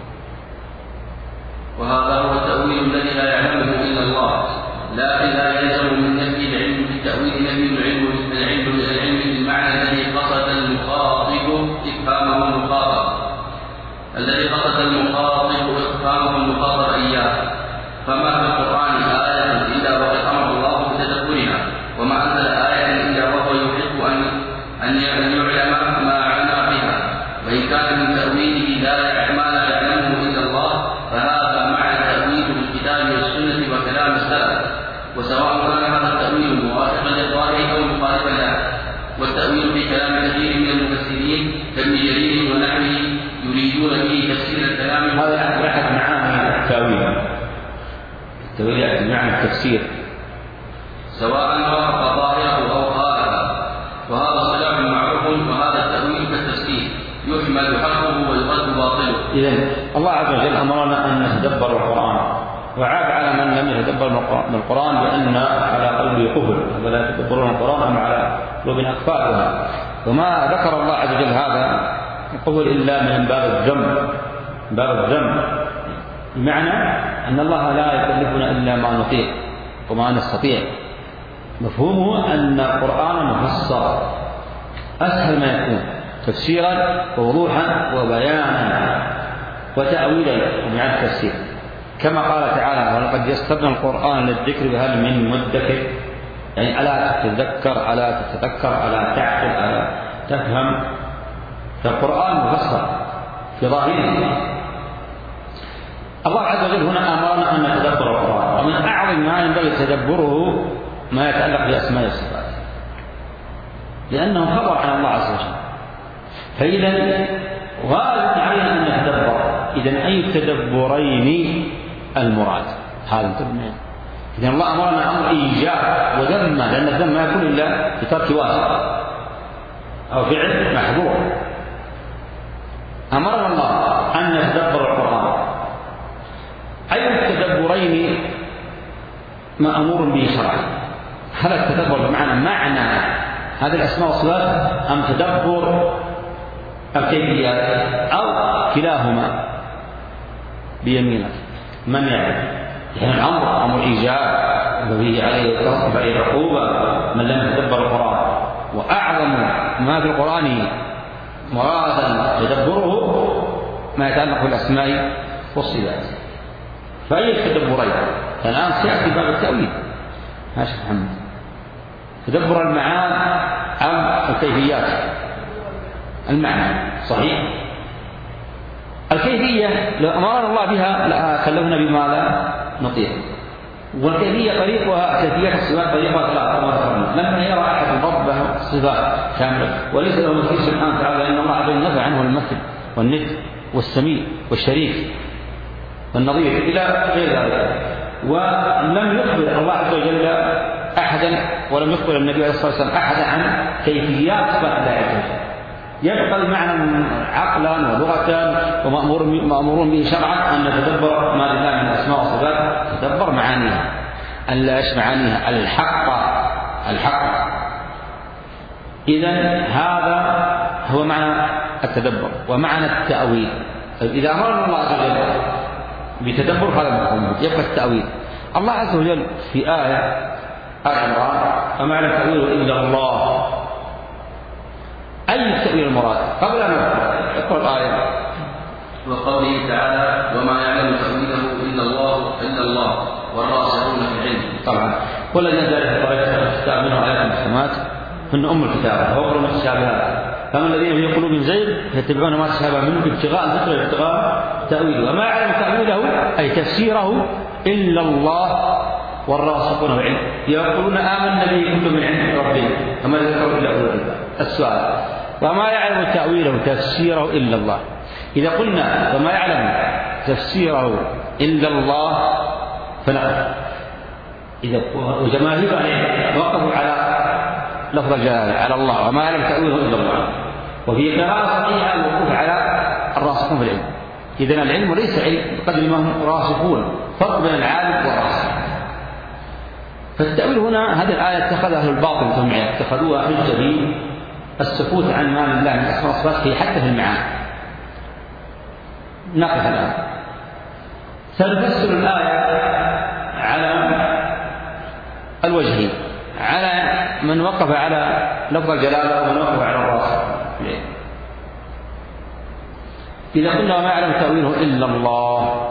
وهذا هو التأويل الذي لا يعلمه إلا الله، لكن لا يلزم من نفي العلم بالتأويل نفي العلم العلم العلم بالمعنى الذي قصد المخاطب إفهامه المخاطب الذي قصد المخاطب إفهامه المخاطب إياه. فما في القرآن آية إلا وقد أمر الله بتدبرها، وما أنزل آية إلا وهو يحب أن أن يعلم ما عنا بها، وإن كان من تأويله لا ما لا يعلمه إلا الله فهذا معنى تأويل بالكتاب والسنة وكلام السلف، وسواء كان هذا التأويل موافقا للظاهر أو مخالفا له. والتأويل في كلام كثير من المفسرين كابن جرير ونحوه يريدون به تفسير الكلام.
هذا أحد معاني التأويل. التأويل يعني بمعنى التفسير
سواء وافق ظاهره أو خالفه، وهذا صلاح معروف، وهذا التأويل كالتفسير يحمل حقه ويرد باطله.
إذن الله عز وجل أمرنا أن نتدبر القرآن، وعاب على من لم يتدبر من القرآن بأن على قلبه قفل ولا يتدبرون القرآن أم على قلوب أقفالها. وما ذكر الله عز وجل هذا القفل إلا من باب الذم باب الذم بمعنى أن الله لا يكلفنا إلا ما نطيق وما نستطيع. مفهومه أن القرآن مفسر أسهل ما يكون تفسيرا ووضوحا وبيانا وتأويلا ومعنى التفسير، كما قال تعالى ولقد يسرنا القرآن للذكر هل من مدكر، يعني ألا تتذكر ألا تتذكر ألا تعقل ألا تفهم. فالقرآن مفسر في ظاهره. الله عز وجل هنا أمرنا أن نتدبر القرآن، ومن أعظم ما ينبغي تدبره ما يتعلق بأسماء الصفات، لأنه خبر عن الله عز وجل. فإذا غالب علينا أن نتدبر. إذن أي التدبرين المراد هذا انتبه. إذن الله أمرنا أمر إيجاب وذم، لأن الذم ما يكون إلا بترك واجب أو فعل محظور. أمرنا الله أن نتدبر القرآن. أي التدبرين مأمور به شرعا. هل التدبر بمعنى معنى هذه الأسماء والصفات أم تدبر الكيفيات أو كلاهما بيمينك؟ من يعلم؟ يعني الأمر أمر إيجاب وفيه عليه التصرف عليه العقوبة من لم يتدبر القرآن. وأعظم ما في القرآن مرادا تدبره ما يتعلق بالأسماء والصفات. فأي التدبرين؟ الآن سيأتي باب التأويل. ها شيخ محمد، تدبر المعاني أم الكيفيات؟ المعنى صحيح. الكيفية لو أمرنا الله بها لكلفنا بما لا نطيق. والكيفية طريقها كيفية الصفات طريقها ثلاثة. لما يرى أحد ربه صفات كاملة وليس له مثيل سبحانه وتعالى، لأن الله عز وجل نفى عنه المثل والند والسميع والشريك والنظير إلى غير ذلك. ولم يخبر الله عز وجل أحدا ولم يخبر النبي عليه الصلاة والسلام أحدا عن كيفيات صفات الله عز وجل. يبقى المعنى عقلا ولغة ومأمورون به شرعا أن نتدبر ما لله من أسماء وصفات، تدبر معانيها ألا إيش معانيها الحق الحق. إذن هذا هو معنى التدبر ومعنى التأويل. إذا أمرنا الله عز وجل بتدبر هذا المفهوم يبقى التأويل. الله عز وجل في آية آل عمران فمعنى التأويل إلا الله. أي التأويل المراد؟ قبل أن نقرأ الآية
وقوله تعالى وما يعلم تأويله إلا الله إلا الله والراسخون في العلم.
طبعا والذين ذلك طريقة الكتاب منه آيات محكمات هن أم الكتاب وأخرى متشابهات، فما الذين في قلوبهم زيغ يتبعون ما تشابه منه ابتغاء ذكر ابتغاء تأويله. وما يعلم تأويله أي تفسيره إلا الله والراسخون في العلم يقولون آمنا به كل من عند ربنا، فما ذكروا إلا أولئك. السؤال وما يعلم تأويله تفسيره إلا الله. إذا قلنا وما يعلم تفسيره إلا الله فنقف. إذا وجماهير وقفوا على لفظ الجلالة على الله وما يعلم تأويله إلا الله، وفي قراءة صحيحة الوقوف على الراسخون في العلم. إذن العلم ليس علم بقدر ما هم راسخون، فرق بين العالم والراسخ. فالتأويل هنا هذه الآية اتخذها أهل الباطل جميعا، اتخذوها حجة في السكوت عن ما لله من أسماء وصفاته حتى في المعاني. نقف الآن سنفسر الآية على الوجهين، على من وقف على لفظ الجلالة ومن وقف على الراسخ. إذا قلنا وما يعلم تأويله إلا الله،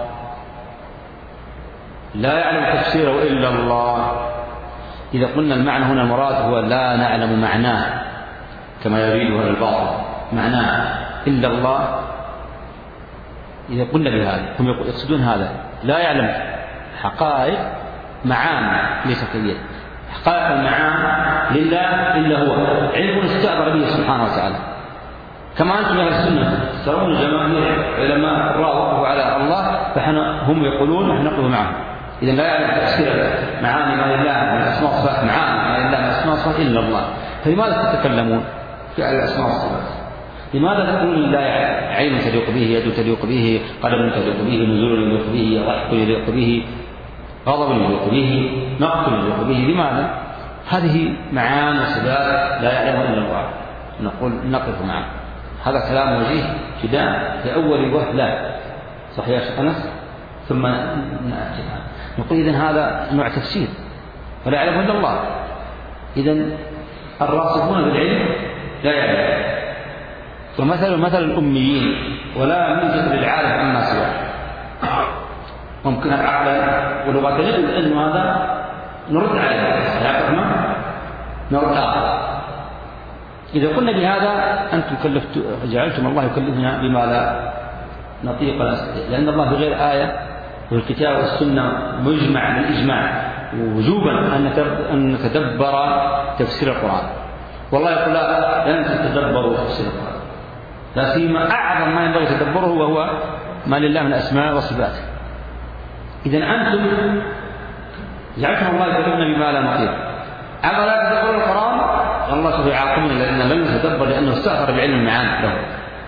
لا يعلم تفسيره إلا الله. إذا قلنا المعنى هنا المراد هو لا نعلم معناه كما يريده الباطل، معناه إلا الله. إذا قلنا بهذا هم يقصدون هذا، لا يعلم حقائق معاني ليست هي حقائق المعاني لله إلا هو، علم استأثر به سبحانه وتعالى. كما أنتم أهل السنة ترون جماهير علماء القراء وقفوا على الله، فهم يقولون ونحن نقف معهم. إذا لا يعلم تفسير معاني ما لله من الأسماء والصفات، معاني ما لله من الأسماء والصفات إلا الله. فلماذا تتكلمون في الأسماء والصفات؟ لماذا تقولون لا يعلم؟ عين تليق به، يد تليق به، قدم تليق به، نزول يليق به، ضحك يليق به، غضب يليق به، مقت يليق به. لماذا؟ هذه معاني وصفات لا يعلمها إلا الله. نقول نقف معه. هذا كلام وجيه ابتداء في أول وهلة، صحيح يا شيخ أنس؟ ثم نأتي. نقول إذن هذا نوع تفسير ولا يعلمه إلا الله. إذن الراسخون بالعلم لا يعلم. ومثل مثل الأميين ولا يوجد للعالم عما سواه. ممكن عقلا ولغة نقول أنه هذا نرد عليه يا فهمه نرد عليه. إذا قلنا بهذا أنتم كلفتوا جعلتم الله يكلفنا بما لا نطيق نستطيع، لأن الله بغير آية والكتاب والسنة مجمع بالإجماع وجوبا أن نتدبر تفسير القرآن. والله يقول لا لن تتدبروا تفسير القرآن، لا سيما أعظم ما ينبغي تدبره وهو ما لله من أسماء وصفاته. إذن أنتم جعلتم الله يكلفنا بما لا نطيق، أما لا تدبروا القرآن الله سوف يعاقبنا لأننا لم نتدبر، لأنه استأثر بعلم المعاني له.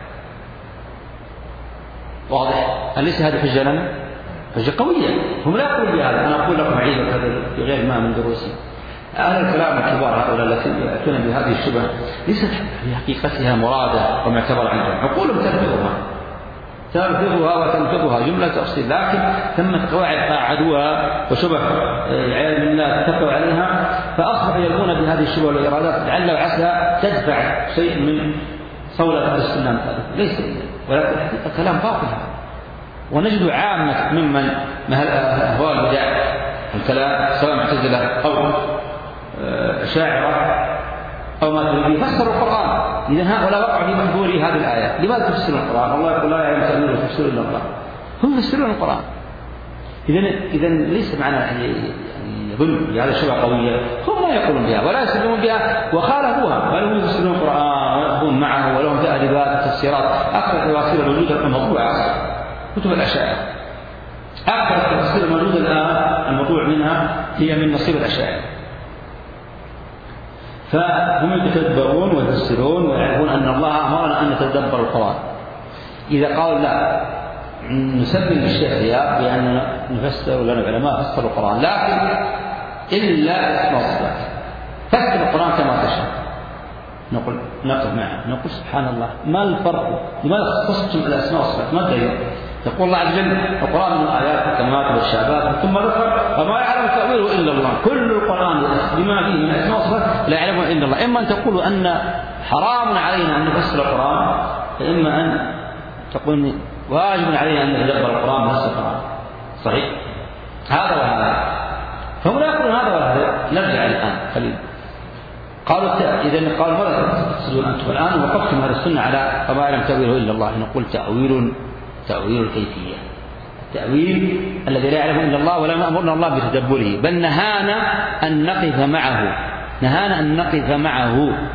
واضح؟ أليس هذه حجة لنا؟ حجة قوية. هم لا يقولون بهذا، أنا أقول لكم عيدا هذا في غير ما من دروسي. أهل الكلام الكبار هؤلاء الذين يأتون بهذه الشبهة ليست في حقيقتها مرادة ومعتبر عندهم، عقولهم تنفذها تنفذها وتنفذها جملة تفصيل، لكن ثمة قواعد قاعدوها وشبه عياذ بالله اتفقوا عليها، فأصبحوا يلقون بهذه الشبهة والإرادات لعل وعسى تدفع شيء من صولة أهل السنة. ليس ولكن الحقيقة كلام باطل، ونجد عامة ممن مهل أهواء البدع الكلام سواء معتزلة أو شاعرة أو ما تريد يفسر القرآن. إذن هؤلاء وقعوا في محظور هذه الآية. لماذا تفسرون القرآن؟ الله يقول لا يعلم تأويله وتفسير إلا الله. هم يفسرون القرآن. إذن إذن ليس معنى يعني يظن بهذا شبهة قوية، هم لا يقولون بها ولا يسلمون بها وخالفوها، بل هم يفسرون القرآن ويأخذون معه ولهم تأديبات وتفسيرات. أكثر التفاسير الموجودة المطبوعة كتب الأشاعرة، أكثر التفاسير الموجودة الآن المطبوع منها هي من نصيب الأشاعرة. فهم يتدبرون ويفسرون ويعرفون أن الله أمرنا أن نتدبر القرآن. إذا قالوا لا نسلم للشيخ رياض بأن نفسر ولا العلماء فسروا القرآن، لكن إلا اسم الصفات فسر القرآن كما تشاء، نقول نقف معه نقول سبحان الله ما الفرق؟ لماذا خصصتم الأسماء والصفات؟ ما الدليل؟ يقول الله عز وجل القرآن من الآيات والكلمات والشابات، ثم ذكر وما يعلم تأويله إلا الله. كل القرآن بما فيه من أسماء وصفات لا يعلمه إلا الله. إما أن تقولوا أن حرام علينا أن نفسر القرآن، فإما أن تقول واجب علينا أن نتدبر القرآن بنص القرآن. صحيح؟ هذا وهذا. فهم لا يقولون هذا وهذا. نرجع الآن خليل. قالوا إذا قالوا ماذا تقصدون أنتم الآن؟ وقفتم هذه السنة على وما يعلم تأويله إلا الله. نقول تأويل تأويل الكيفية، التأويل الذي لا يعلمه إلا الله ولا أمرنا الله بتدبره، بل نهانا أن نقف معه، نهانا أن نقف معه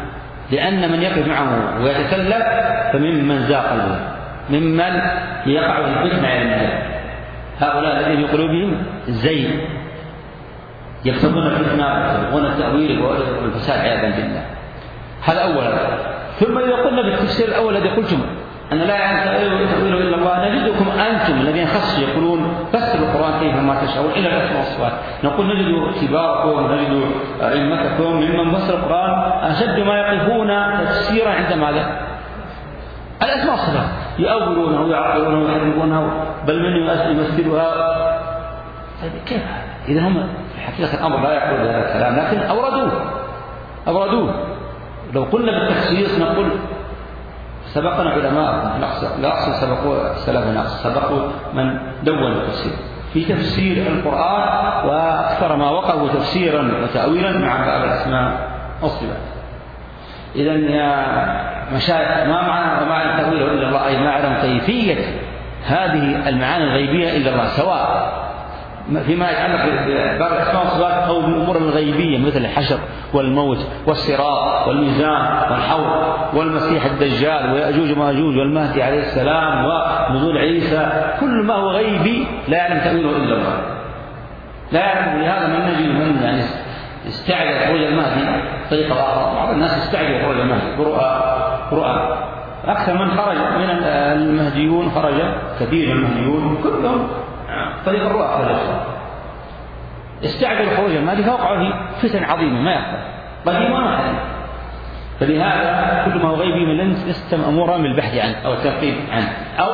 لأن من يقف معه ويتكلم فممن زاغ قلبه، ممن يقع في الفتنة على الله. هؤلاء الذين في قلوبهم زي يقصدون الفتنة ويبغون التأويل والفساد عياذا بالله. هذا أولا. ثم إذا قلنا بالتفسير الأول الذي قلتم أن لا يعلم تأويله إلا الله، نجدكم أنتم الذين خصوا يقولون فسروا القرآن كيف ما تشاءون إلا الأسماء والصفات. نقول نجد كباركم ونجد أئمتكم ممن فسر القرآن أشد ما يقفون تفسيرا عند ماذا؟ الأسماء والصفات، يؤولونه ويعقلونه ويحرفونه، بل من يمثلها. طيب كيف؟ إذا هم في حقيقة الأمر لا يقولون هذا الكلام، لكن أوردوه أوردوه. لو قلنا بالتخصيص نقول سبقنا علماء لا أقصد سبقوا سلفنا، سبقوا من دون التفسير في تفسير القرآن، وأكثر ما وقعوا تفسيرا وتأويلا مع باب الأسماء والصفات. إذا يا مشايخ ما معنى ومعنى تأويله إلا الله؟ أي ما يعلم كيفية هذه المعاني الغيبية إلا الله، سواء فيما يتعلق بباب الأسماء والصفات أو بالأمور الغيبية مثل الحشر والموت والصراط والميزان والحوض والمسيح الدجال ويأجوج وماجوج والمهدي عليه السلام ونزول عيسى. كل ما هو غيبي لا يعلم تأويله إلا الله، لا يعلم. لهذا من نجد من يعني استعجل خروج المهدي طريقة أخرى. بعض الناس استعجل خروج المهدي برؤى برؤى أكثر من خرج من المهديون، خرج كثير من المهديون كلهم طريق الرؤى خرج. استعجل خروج المهدي فوقعوا في فتن عظيمة ما يقبل قديما ولا حديثا. فلهذا كل ما هو غيبي من لست مأمورا بالبحث عنه أو التنقيب عنه أو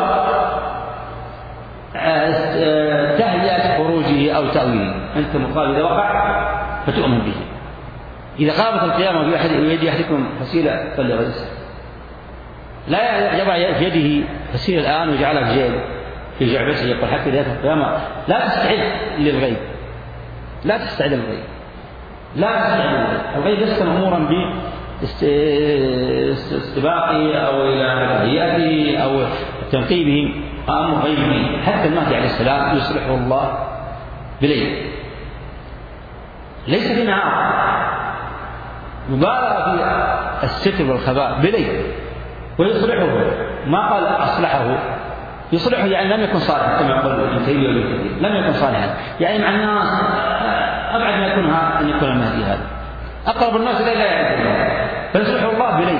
تهيئة خروجه أو تأويله. أنت مقابل إذا وقع فتؤمن به. إذا قامت القيامة بيد أحدكم فسيلة فليغسل، لا يضع في يده فسيلة الآن ويجعلها في جيبه في جعبته، يقول حتى ذات القيامة لا تستعد للغيب، لا تستعد للغيب، لا تستعد للغيب. الغيب ليس مأمورا باستباقه أو إلى تهيئته أو تنقيبه، أمر غيبي. حتى المهدي عليه السلام يصلحه الله بليل، ليس في نهار، مبالغة في الستر والخباء بليل، ويصلحه. ما قال أصلحه، يصلحه يعني لم يكن صالحا كما يقول ابن تيمية وابن كثير، لم يكن صالحا يعني مع الناس أبعد ما يكون أن يكون المهدي هذا، أقرب الناس إليه لا يعرفه، فيصلحه الله بليل.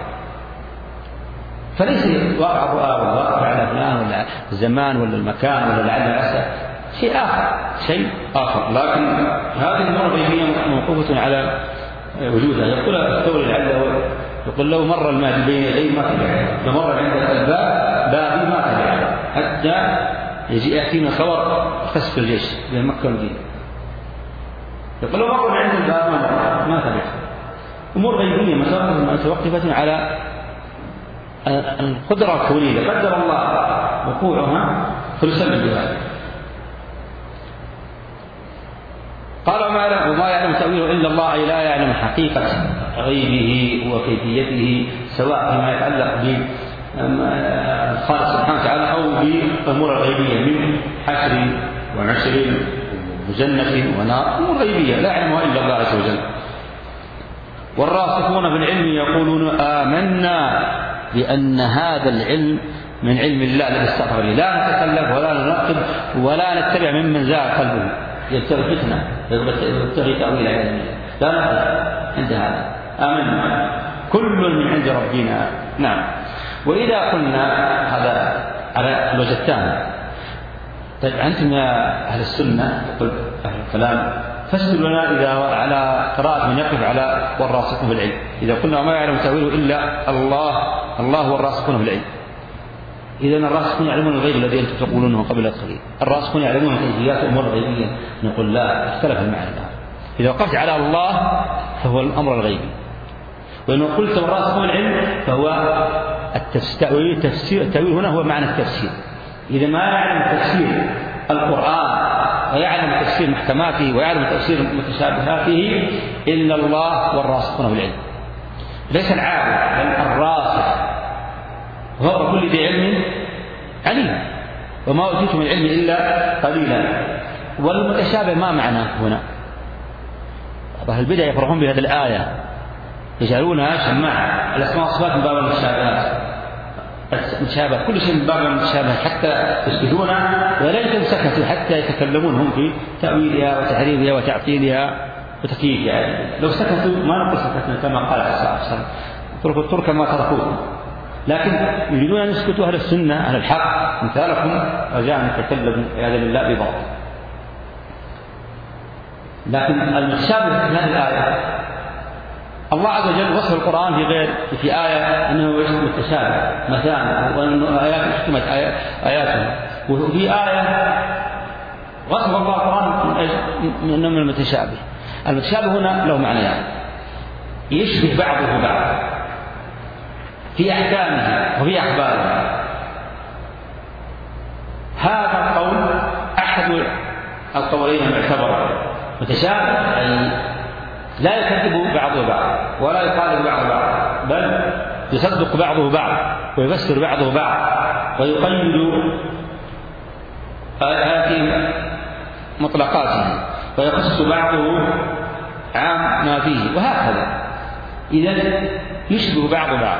فليس واقع الرؤى والواقع على فلان ولا الزمان ولا المكان ولا لعل العسى، شيء آخر شيء آخر. لكن هذه الأمور الغيبية موقوفة على وجودها. يقول الثوري لعله يقول لو مر المهدي بين يديه ما تبعه، لو مر عند الباب بابي ما تبعه حتى يجي يأتينا خبر خسف الجيش بين مكة والمدينة. يقول لو مر عند الباب ما تبعه. أمور غيبية متوقفة على القدرة الكونية، قدر الله وقوعها فلسلم بذلك. قال وما يعلم تأويله إلا الله، أي لا يعلم حقيقة غيبه وكيفيته، سواء فيما يتعلق بالخالق سبحانه وتعالى أو بالأمور الغيبية من حشر ونشر وجنة ونار، أمور غيبية لا يعلمها إلا الله عز وجل. والراسخون بالعلم يقولون آمنا بأن هذا العلم من علم الله الذي استغفر لي، لا نتكلف ولا ننقب ولا نتبع ممن زاغ قلبه يبتغي فتنة يبتغي تأويل علم، لا نقل عند هذا. آمنا كل من عند ربنا. نعم. وإذا قلنا هذا على الوجه الثاني، طيب أنتم يا أهل السنة يقول أهل الكلام فاسألوا لنا إذا على قراءة من يقف على والراسخون في العلم. إذا قلنا ما يعلم تأويله إلا الله، الله هو الراسخون في العلم. إذا الراسخون يعلمون الغيب الذي أنتم تقولونه قبل القليل، الراسخون يعلمون كيفيات أمور غيبية. نقول لا، اختلف المعنى. إذا وقفت على الله فهو الأمر الغيبي، وإن قلت الراسخون العلم فهو التفسير. التأويل هنا هو معنى التفسير. إذا ما يعلم تفسير القرآن ويعلم تفسير محكماته ويعلم تفسير متشابهاته إلا الله والراسخون في العلم، ليس العالم بل الراسخ. فوق كل ذي علم عليم، وما أوتيتم من العلم إلا قليلا. والمتشابه ما معناه هنا؟ أهل البدع يفرحون بهذه الآية يجعلونها شماعة. الأسماء والصفات من باب المتشابهات، المتشابه كل شيء من باب المتشابه حتى يثبتون، وليتم سكتوا حتى يتكلمون هم في تأويلها وتحريفها وتعطيلها وتكييفها. يعني لو سكتوا ما نقول سكتنا كما قال عليه الصلاة والسلام تركوا الترك ما تركوه، لكن يريدون أن يسكتوا أهل السنة أهل الحق مثالكم رجاء أن يتكلموا عياذا بالله بباطل. لكن المتشابه في هذه الآية الله عز وجل وصف القرآن في غير في آية أنه متشابه مثلا وأنه آيات احتمت آياته، وفي آية وصف الله القرآن من أنه من المتشابه. المتشابه هنا له معنيان، يشبه بعضه بعض في أحكامه وفي أخباره. هذا القول أحد القولين المعتبر متشابه، أي لا يكذب بعضه بعض ولا يقارب بعضه بعض، بل يصدق بعضه بعض ويفسر بعضه بعض ويقيد آيات مطلقاته ويخص بعضه عام ما فيه، وهكذا. إذن يشبه بعض بعض.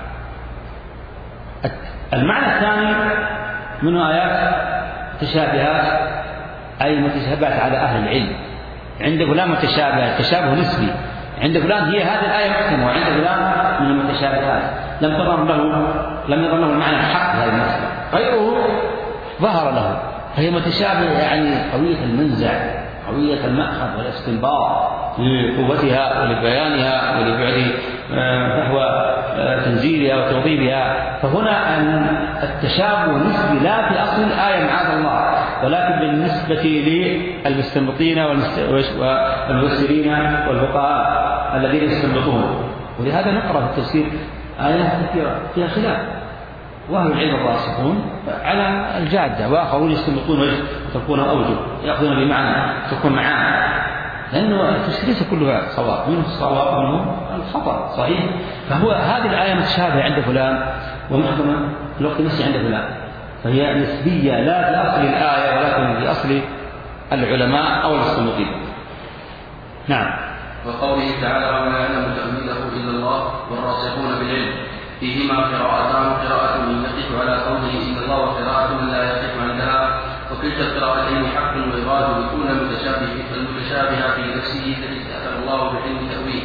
المعنى الثاني منه آيات متشابهات، أي متشابهات على أهل العلم. عند فلان متشابه، التشابه نسبي، عند فلان هي هذه الآية محكمة، وعند فلان من المتشابهات لم تظهر له لم يظهر له المعنى الحق هذه المسألة، غيره ظهر له، فهي متشابه يعني قوية المنزع قوية المأخذ والاستنباط لقوتها ولبيانها ولبعد فهو تنزيلها وتوضيبها. فهنا التشابه نسبي لا في أصل الآية معاذ الله، ولكن بالنسبة للمستنبطين والمفسرين والفقهاء الذين يستنبطون. ولهذا نقرأ في التفسير آيات كثيرة فيها خلاف، وأهل العلم الراسخون على الجادة، وآخرون يستنبطون وجه وتكون أوجه يأخذون بمعنى تكون معاني، لأنه التفسير كلها صواب، منه الصواب ومنه الخطأ صحيح. فهو هذه الآية متشابهة عند فلان ومحكمة في الوقت نفسه عند فلان، فهي نسبية لا في أصل الآية ولكن في أصل العلماء أو المستنبطين. نعم.
وقوله تعالى وما يعلم تأويله إلا الله والراسخون بالعلم، فيهما قراءتان، قراءة من يقف على قوله إلا الله وقراءة من لا يقف عندها، وكلتا القراءتين حق ويراد بكون المتشابه في نفسه الذي استأثر الله بعلم تأويله،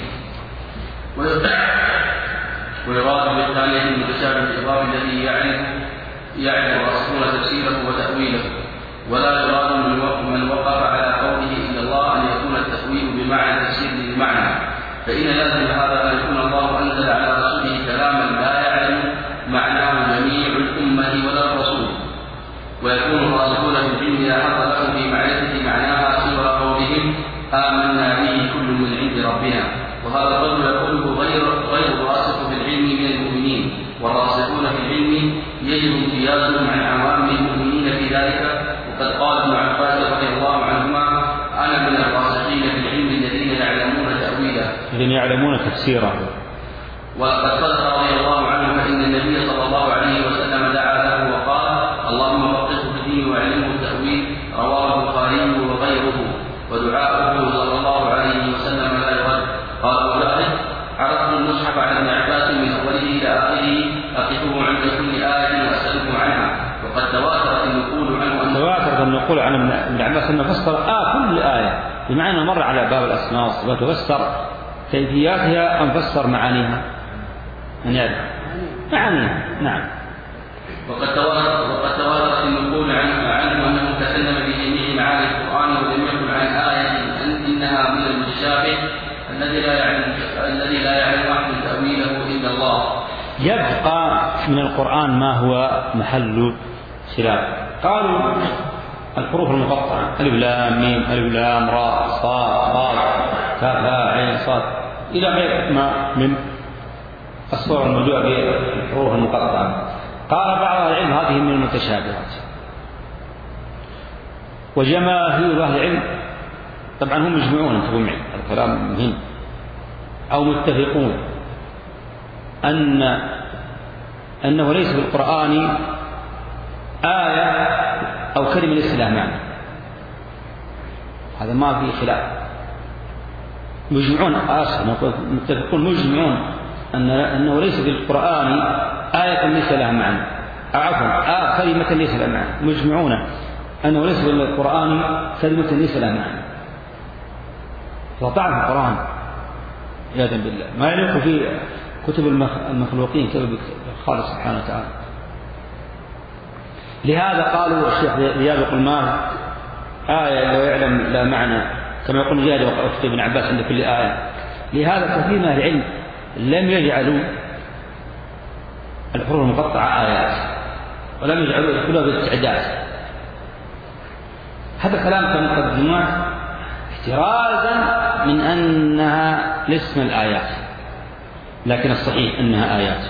ويراد بالثانية المتشابه الإضافي الذي يعلم يعلم الراسخون تفسيره وتأويله. ولا يراد من وقف على قوله إلا الله أن يكون التأويل بمعنى تفسير للمعنى، فإن لازم هذا أن يكون الله أنزل على رسوله كلاما لا يعلم معناه جميع الأمة ولا الرسول، ويكون الراسخون في العلم لا حظ لهم في معرفة معناها سوى قولهم آمنا به كل من عند ربنا. وهذا القول يقوله غير غير الراسخ في العلم من المؤمنين، والراسخون في العلم يجب امتيازهم عن عوام المؤمنين في ذلك. وقد قال ابن عباس رضي الله عنهما أنا من الراسخين في العلم الذين يعلمون تأويله
الذين يعلمون تفسيره.
وقد قال رضي الله عنه فإن النبي صلى الله عليه وسلم دعا له وقال اللهم فقهه في الدين وعلمه التأويل، رواه البخاري وغيره. ودعاؤه صلى الله عليه وسلم لا يرد. قال مجاهد عرضت المصحف على ابن عباس من أوله إلى آخره أقفه عند كل آية وأسأله عنها. وقد تواترت النقول عنه
تواترت النقول عن ابن عباس أنه فسر آه كل آية، بمعنى مر على باب الأسماء والصفات وفسر كيفياتها أم فسر معانيها؟ من يعرف معانيها. نعم.
وقد تواترت وقد تواترت النقول عنه عنه أنه تكلم بجميع معاني القرآن ولم يقل عن آية إنها من المتشابه الذي لا يعلم الذي لا يعلم أحد تأويله إلا الله.
يبقى من القرآن ما هو محل خلاف. قالوا الحروف المقطعة ألف لام ميم ألف لام راء صاد ضاد كاف هاء عين صاد إلى غير ما من الصور الموجودة بالحروف المقطعة. قال بعض العلم هذه من المتشابهات، وجماهير أهل العلم طبعا هم مجمعون انتبهوا معي الكلام مهم أو متفقون أن أنه ليس في القرآن آية أو كلمة ليس لها معنى، هذا ما في خلاف. مجمعون آسف متفقون مجمعون أن أنه ليس في القرآن آية ليس لها معنى، عفوا آه كلمة ليس لها معنى، مجمعون أنه ليس في القرآن كلمة ليس لها معنى. فطعن القرآن عياذا بالله ما يليق في كتب المخلوقين كتب الخالق سبحانه وتعالى. لهذا قالوا الشيخ رياض يقول ما آية لو يعلم لا معنى كما يقول مجاهد وأخت ابن عباس عند كل آية. لهذا كثير من أهل العلم لم يجعلوا الحروف المقطعة آيات ولم يجعلوا يدخلوها بالاستعداد. هذا كلام كان مقدمات احترازا من أنها ليست من الآيات، لكن الصحيح أنها آيات.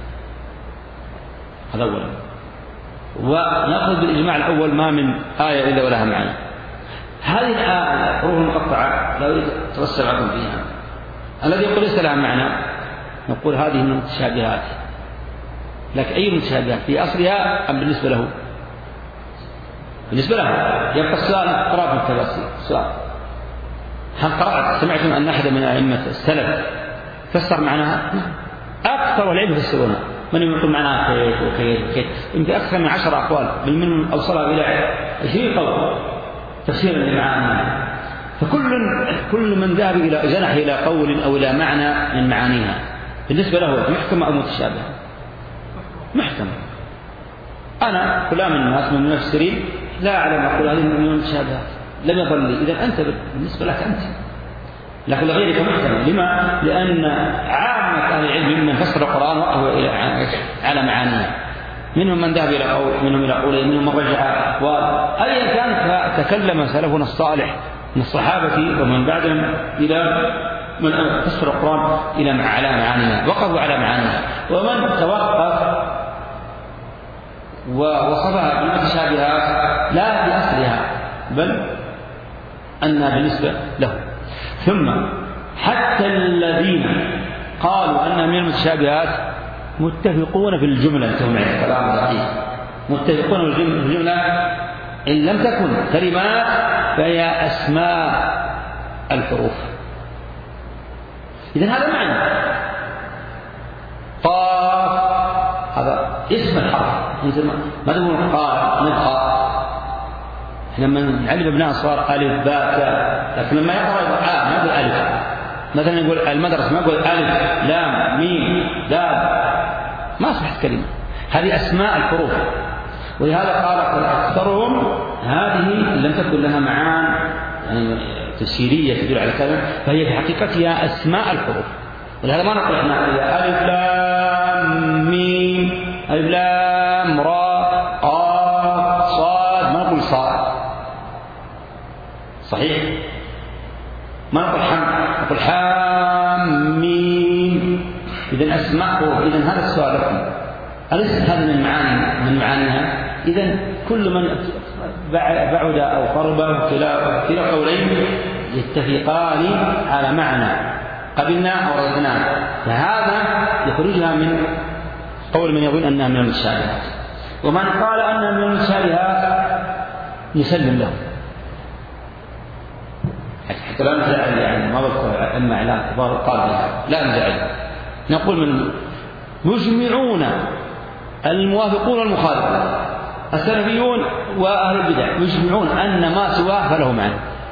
هذا أولا. ونأخذ بالإجماع الأول ما من آية إلا ولها معنى. هذه الحروف المقطعة لا أريد أتوسع لكم فيها. الذي يقول ليس لها معنى نقول هذه من المتشابهات، لكن أي متشابهات في أصلها أم بالنسبة له؟ بالنسبة له يبقى السؤال قراءة التفاسير. السؤال هل قرأت سمعتم أن أحد من أئمة السلف فسر معناها؟ أكثر العلم يفسرونها. من يقول معناها كيف وكيف وكيف يمكن أكثر من عشر أقوال، بل من أوصلها إلى عشرين قول تفسيرا لمعانيها. فكل كل من ذهب إلى جنح إلى قول أو إلى معنى من معانيها بالنسبة له محكم أو متشابه. محكم. أنا كلام الناس من المفسرين لا أعلم أقول هذه من المتشابهات لم يظل لي، إذا أنت بالنسبة لك أنت، لكن لغيرك محكم. لما؟ لأن عامة أهل العلم ممن فسر القرآن وقفوا على معانيها، منهم من ذهب إلى قول، منهم إلى قول، منهم من رجع أقوال. أيا كان تكلم سلفنا الصالح من الصحابة ومن بعدهم إلى من فسر القرآن إلى على معانيها، وقفوا على معانيها. ومن توقف ووصفها بالمتشابهات لا بأصلها بل أنها بالنسبة له. ثم حتى الذين قالوا أنها من المتشابهات متفقون في الجملة، انتم معي كلام صحيح، متفقون في الجملة إن لم تكن كلمات فهي أسماء الحروف. إذن هذا معنى قاف هذا اسم الحرف، ما تقول قاف نبقى. لما نعلم ابناء صار ألف باء تاء، لكن لما يقرأ يقول آه ما يقول ألف. مثلا يقول المدرسة ما يقول ألف لام ميم دال، ما أصبحت كلمة. هذه أسماء الحروف. ولهذا قال أكثرهم هذه لم تكن لها معان يعني تفسيرية تدل على كذا، فهي في حقيقتها أسماء الحروف. ولهذا ما نقول احنا ألف لام ميم ألف لام راء قاف صاد، ما نقول صاد صحيح، ما نقول حم، نقول حام ميم. إذن أسماء حروف. إذن هذا السؤال لكم أليس هذا من معاني من معانيها؟ إذن كل من بعد أو قرب كلا قولين يتفقان على معنى قبلنا أو ردنا، فهذا يخرجها من قول من يظن أنها من المتشابهات. ومن قال أنها من المتشابهات يسلم له حتى لا نزعل، يعني ما بذكر أما إعلان كبار القلب لا نزعل. نقول من مجمعون الموافقون والمخالفون السلفيون وأهل البدع مجمعون أن ما سواه فله معنى.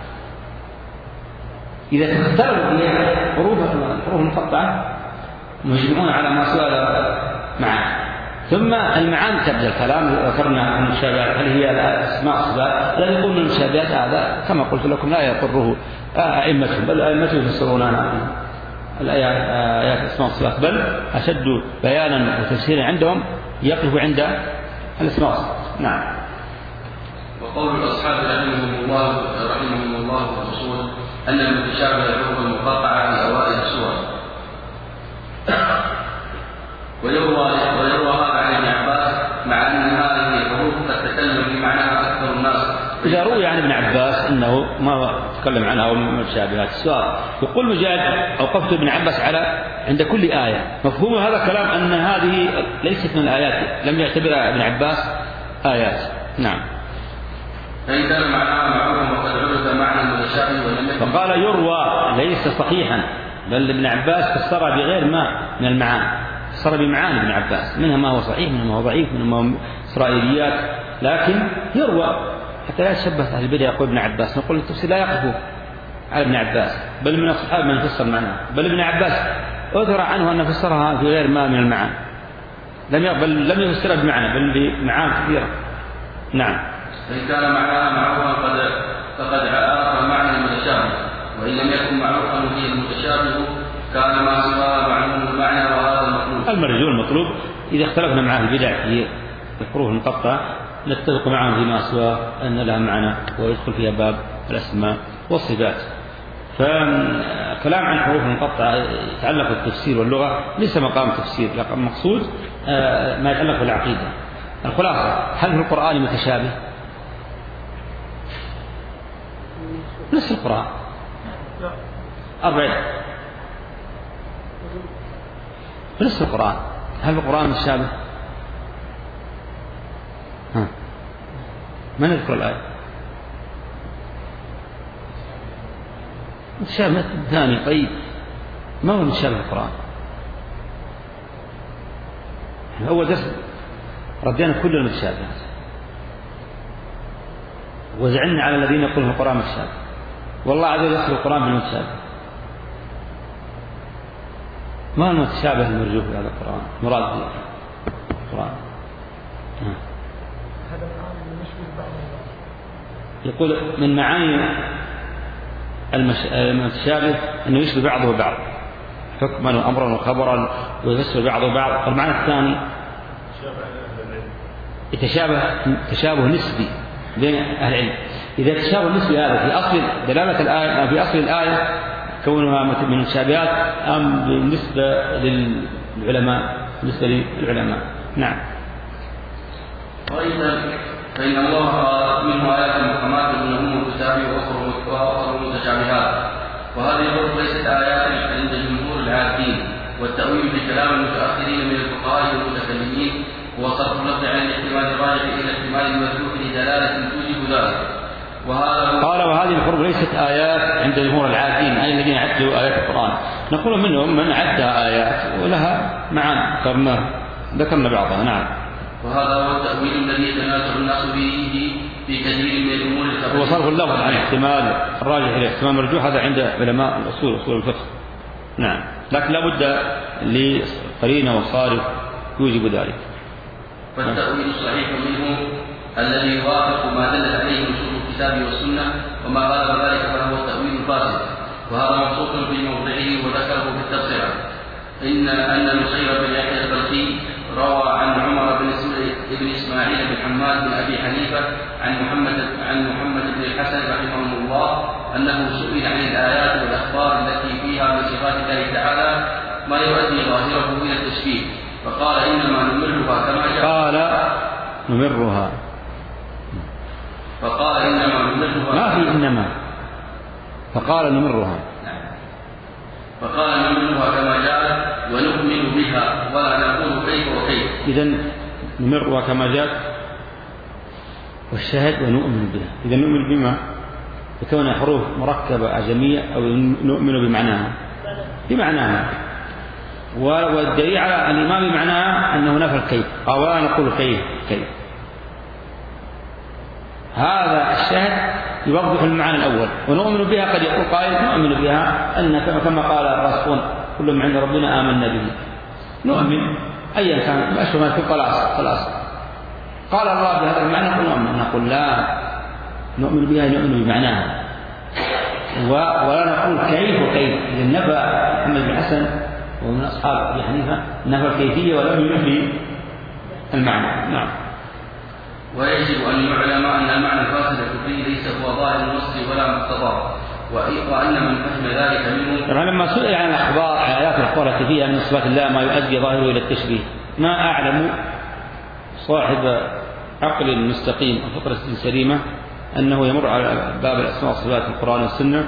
إذا اختلفوا في حروف الحروف المقطعة مجمعون على ما سواه معه. ثم المعاني تبدأ الكلام. ذكرنا المشابهات هل هي الأسماء والصفات؟ الذي يقول من المشابهات هذا كما قلت لكم لا يقره أئمتهم، بل أئمتهم يفسرونها الآيات آيات الأسماء والصفات، بل أشد بيانا وتفسيرا عندهم يقف عند الأسماء والصفات. نعم.
وقول الأصحاب رحمهم الله رحمهم الله والرسول أن المتشابه الحروف المقطعة في أوائل السور. ويروى ويروى هذا عن ابن عباس مع أن هذه الحروف قد تكلم في معناها أكثر الناس.
إذا روي عن ابن عباس أنه ما تكلم عنها ومن المتشابهات السؤال يقول مجاهد أوقفت ابن عباس على عند كل آية. مفهوم هذا الكلام أن هذه ليست من الآيات، لم يعتبرها ابن عباس آيات. نعم.
فإن كان معناها معروفا وقد عرف ثبت معنى المتشابه ولم يكن.
فقال يروى ليس صحيحا، بل ابن عباس فسر بغير ما من المعاني، فسر بمعاني ابن عباس، منها ما هو صحيح منها ما هو ضعيف منها ما هو إسرائيليات، لكن يروى حتى لا يتشبه أهل البدع يقول ابن عباس. نقول التفسير لا يقف على ابن عباس، بل من الصحابة من فسر معناه، بل ابن عباس أذر عنه أن فسرها في غير ما من المعاني، لم بل لم يفسرها بمعنى بل بمعاني كثيرة. نعم.
فإن كان معناها معروفا فقد فقد عرف معنى المتشابه، وإن لم يكن معروفا به المتشابه كان ما سواه معلوم المعنى، وهذا المطلوب.
المرجو المطلوب إذا اختلفنا مع أهل البدع في الحروف المقطعة نتفق معهم فيما سواه أن لها معنى ويدخل فيها باب الأسماء والصفات. فكلام عن حروف المقطعة يتعلق بالتفسير واللغة ليس مقام تفسير، لكن المقصود ما يتعلق بالعقيدة. الخلاصة: هل في القرآن متشابه؟ نفس القرآن أربعين نفس القرآن. هل في القرآن متشابه؟ ها ما نذكر الآية متشابه ثاني. طيب ما هو متشابه القرآن؟ أول درس ردينا كل المتشابهات وزعلنا على الذين يقولون القرآن متشابه، والله عز وجل يذكر القرآن بالمتشابه. ما المتشابه المرجو في هذا القرآن؟ مراد به القرآن
هذا القرآن يشبه بعضه.
يقول من معاني المتشابه أنه يشبه بعضه بعض حكما وأمرا وخبرا ويفسر بعضه بعض. المعنى الثاني يتشابه تشابه نسبي بين أهل العلم. إذا تشابه نسبي هذا في أصل دلالة الآية في أصل الآية كونها من المتشابهات أم بالنسبة للعلماء بالنسبة للعلماء. نعم.
وإذا فإن الله قال منه آيات محكمات ومنهم متشابه وأخر متشابهات، وهذه الأمور ليست آيات عند جمهور العارفين، والتأويل بكلام المتأخرين من الفقهاء والمتكلمين وصرف اللفظ عن الاحتمال الراجح إلى الاحتمال المتروك لدلالة توجب ذلك. وهذا
قال وهذه الحروف ليست آيات عند جمهور العارفين، أي الذين عدوا آيات القرآن. نقول منهم من عدها آيات ولها معاني ذكرنا ذكرنا بعضها. نعم.
وهذا هو التأويل الذي يتنازع الناس به في كثير من الأمور الخبرية.
هو صرف اللفظ عن احتمال الراجح إلى احتمال المرجوح، هذا عند علماء الأصول أصول الفقه. نعم. لكن لا بد لقرينة وصارف يوجب ذلك.
فالتأويل الصحيح منه الذي يوافق ما دلت عليه نصوص الكتاب والسنة، وما غلب ذلك فهو التأويل الفاسد، وهذا مبسوط في موضعه وذكره في التفسير. إن أن نصير بن يحيى البلخي روى عن عمر بن بن إسماعيل بن حماد بن أبي حنيفة عن محمد عن محمد بن الحسن رحمه الله أنه سئل عن الآيات والأخبار التي فيها من صفات الله تعالى ما يؤدي ظاهره إلى التشبيه، فقال إنما نمرها كما جاء.
قال نمرها
فقال إنما نمرها
ما في إنما فقال نمرها
فقال نمرها كما جاء ونؤمن بها ولا نقول كيف وكيف.
إذن نمرها كما جاء والشاهد ونؤمن بها. إذا نؤمن بما بكونها حروف مركبة أعجمية أو نؤمن بمعناها بمعناها والدليل على الإيمان بمعناها أنه نفى الكيف، قال ولا نقول كيف كيف. هذا الشاهد يوضح المعنى الأول. ونؤمن بها قد يقول قائل نؤمن بها أن كما قال الراسخون كل من عند ربنا آمنا به، نؤمن أيا كان أشهر ما يكون خلاص خلاص قال الله بهذا المعنى نقول نؤمن. نقول لا نؤمن بها نؤمن بمعناها ولا نقول كيف وكيف. إذا نفى محمد بن حسن ومن أصحاب أبي حنيفة نفى الكيفية ولم ينفي المعنى. نعم.
ويجب أن يعلم أن المعنى الفاسد فيه ليس هو ظاهر النص ولا مقتضاه، وأن من فهم ذلك منه.
طبعا لما سئل عن الأخبار عن آيات الأخبار التي فيها من صفات الله ما يؤدي ظاهره إلى التشبيه، ما أعلم صاحب عقل مستقيم وفطرة سليمة أنه يمر على باب الأسماء والصفات في القرآن والسنة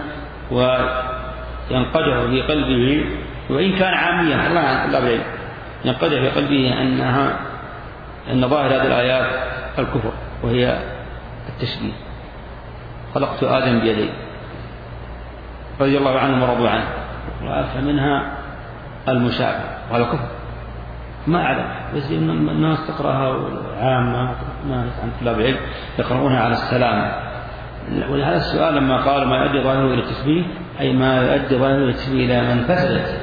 وينقدح في قلبه، وإن كان عاميا الله عن طلاب العلم، ينقدح في قلبه أنها أن ظاهر هذه الآيات الكفر وهي التشبيه. خلقت آدم بيدي رضي الله عنهم ورضوا عنه، فمنها المشابه وهذا كفر ما أعلم، بس الناس تقرأها عامة، ناس عن طلاب العلم يقرؤونها على السلام. ولهذا السؤال لما قال ما يؤدي ظاهره إلى التشبيه، أي ما يؤدي ظاهره إلى التشبيه إلى من فسدت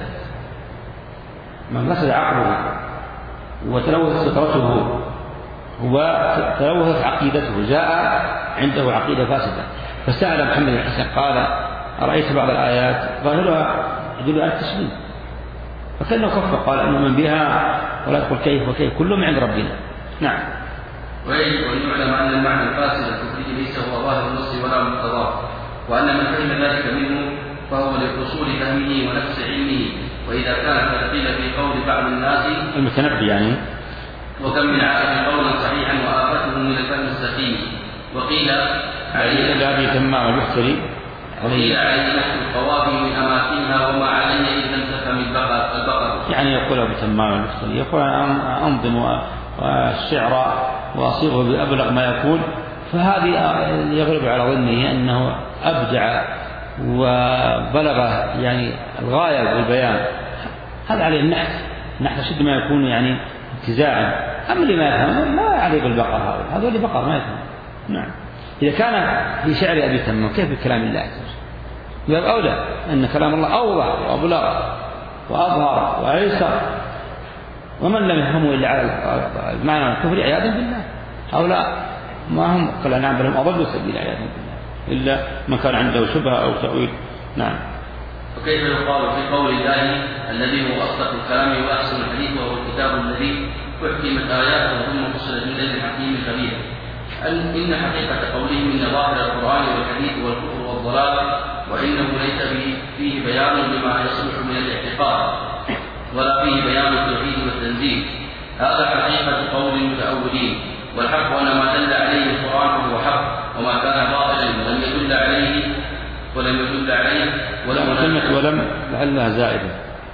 من فسد عقله وتلوثت فطرته وتلوثت عقيدته، جاء عنده عقيدة فاسدة، فسأل محمد بن حسن قال أرأيت بعض الآيات ظاهرها يدل على التشبيه، فكأنه كفر، قال أنه من بها ولا يقول كيف وكيف، كلهم عند ربنا. نعم.
ويجب أن يعلم أن المعنى الفاسد الكفري ليس هو ظاهر النص ولا مقتضاه، وأن من فهم ذلك منه فهو لقصور فهمه ونفس علمه. وإذا كان قد قيل في قول بعض الناس
المتنبي يعني
وكم من عالم قولا صحيحا وآفته من الفهم السقيم، وقيل عليه
الذي تمام البحثري
وقيل عليه نحو القوافي من أماكنها وما علي إن لم تفهم البقر.
يعني يقول أبو تمام البحثري يقول أنا أنظم الشعر وأصيغه بأبلغ ما يكون، فهذه يغلب على ظنه أنه أبدع وبلغ يعني الغاية بالبيان، هذا عليه النحت نحت أشد ما يكون يعني ابتزاعا. أما اللي ما يفهم ما عليه بالبقر، هذا هذا اللي بقر ما يفهم. نعم. إذا كان في شعر أبي تمام كيف بكلام الله؟ باب أولى أن كلام الله أوضح وأبلغ وأظهر وأيسر، ومن لم يفهمه إلا على المعنى الكفر عياذا بالله هؤلاء ما هم قال نعم بل هم أضلوا سبيل عياذا بالله إلا من كان عنده شبهة أو تأويل. نعم.
وكيف يقال في قول الله الذي هو أصدق الكلام وأحسن الحديث وهو الكتاب الذي أحكمت آياته ثم فصلت من لدن حكيم خبير، إن حقيقة قولهم إن ظاهر القرآن والحديث والكفر والضلال وإنه ليس فيه بيان لما يصلح من الاعتقاد ولا فيه بيان التوحيد والتنزيل، هذا حقيقة قول المتأولين. والحق أن ما دل عليه القرآن هو حق، وما كان باطلا ولم يدل عليه ولم يدل عليه ولم
ولم لعلها زائدة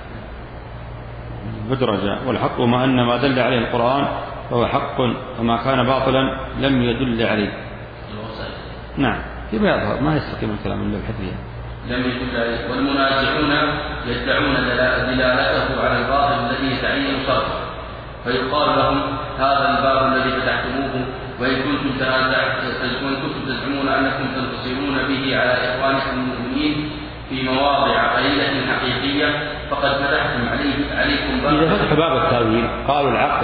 بدرجة، والحق وما أن ما دل عليه القرآن فهو حق وما كان باطلا لم يدل عليه. نعم. كيف يظهر ما يستقيم الكلام إلا بحثه
لم يدل عليه. والمنازعون يدعون دلالته على الباطل الذي يتعين شرطه، فيقال لهم هذا الباب الذي فتحتموه وإن كنتم تزعمون أنكم تنتصرون به على إخوانكم المؤمنين في مواضع قليلة حقيقية فقد فتحتم عليه عليكم باب.
إذا فتح باب التأويل قالوا العقل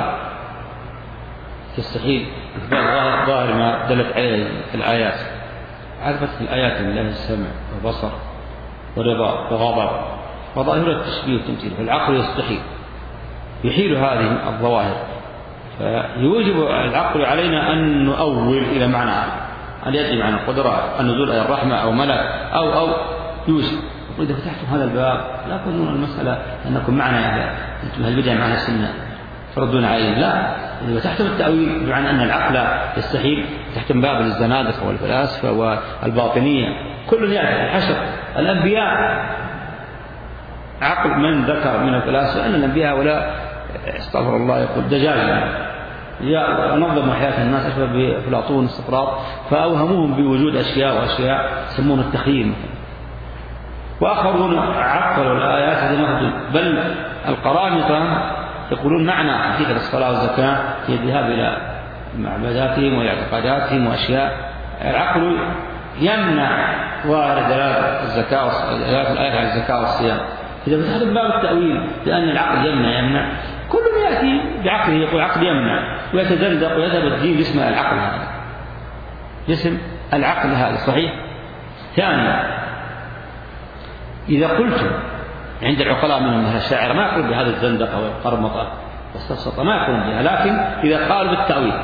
تستحيل إثبات ظاهر ما دلت عليه الآيات، عرفت الآيات من الله السمع والبصر والرضا وغضب وظاهر التشبيه والتمثيل، فالعقل يستحيل يحيل هذه الظواهر، فيوجب العقل علينا أن نؤول إلى معنى أن يأتي معنى القدرة النزول أي الرحمة أو ملك أو أو يوجب. وإذا فتحتم هذا الباب لا تظنون المسألة أنكم معنا يعني أنتم هالبدع معنا السنة تردون عليه، لا. إذا فتحتم التأويل بمعنى أن العقل يستحيل فتحتم باب الزنادقة والفلاسفة والباطنية كل يأتي الحشر الأنبياء. عقل من ذكر من الفلاسفة أن الأنبياء ولا استغفر الله يقول دجاجة نظموا حياة الناس بأفلاطون استقراط، فأوهموهم بوجود أشياء وأشياء يسمون التخيل مثلا، وآخرون عقلوا الآيات هذه نقد. بل القرامطة يقولون معنى حقيقة الصلاة والزكاة هي الذهاب إلى معبداتهم واعتقاداتهم وأشياء. العقل يمنع ظاهر دلالة الزكاة دلالة الآيات على الزكاة والصيام. إذا فتحت باب التأويل لأن العقل يمنع يمنع كل يأتي بعقله يقول عقل يمنع ويتزندق ويذهب الدين باسم العقل هذا باسم العقل هذا صحيح. ثانيا إذا قلت عند العقلاء منهم أهل الشاعر ما يقول بهذا الزندقة والقرمطة والسفسطة ما يقول بها، لكن إذا قالوا بالتأويل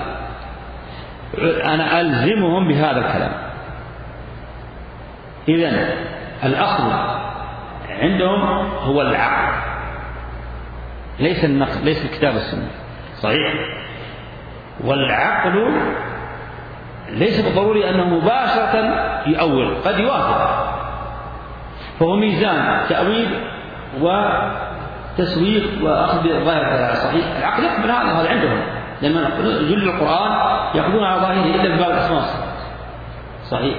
أنا ألزمهم بهذا الكلام. إذن الأصل عندهم هو العقل ليس النقل ليس الكتاب والسنة صحيح. والعقل ليس بالضروري أنه مباشرة يؤول، قد يوافق، فهو ميزان تأويل وتسويق وأخذ ظاهر صحيح. العقل يقبل هذا هذا عندهم لما جل القرآن يأخذون على ظاهره إلا بباب الأسماء صحيح.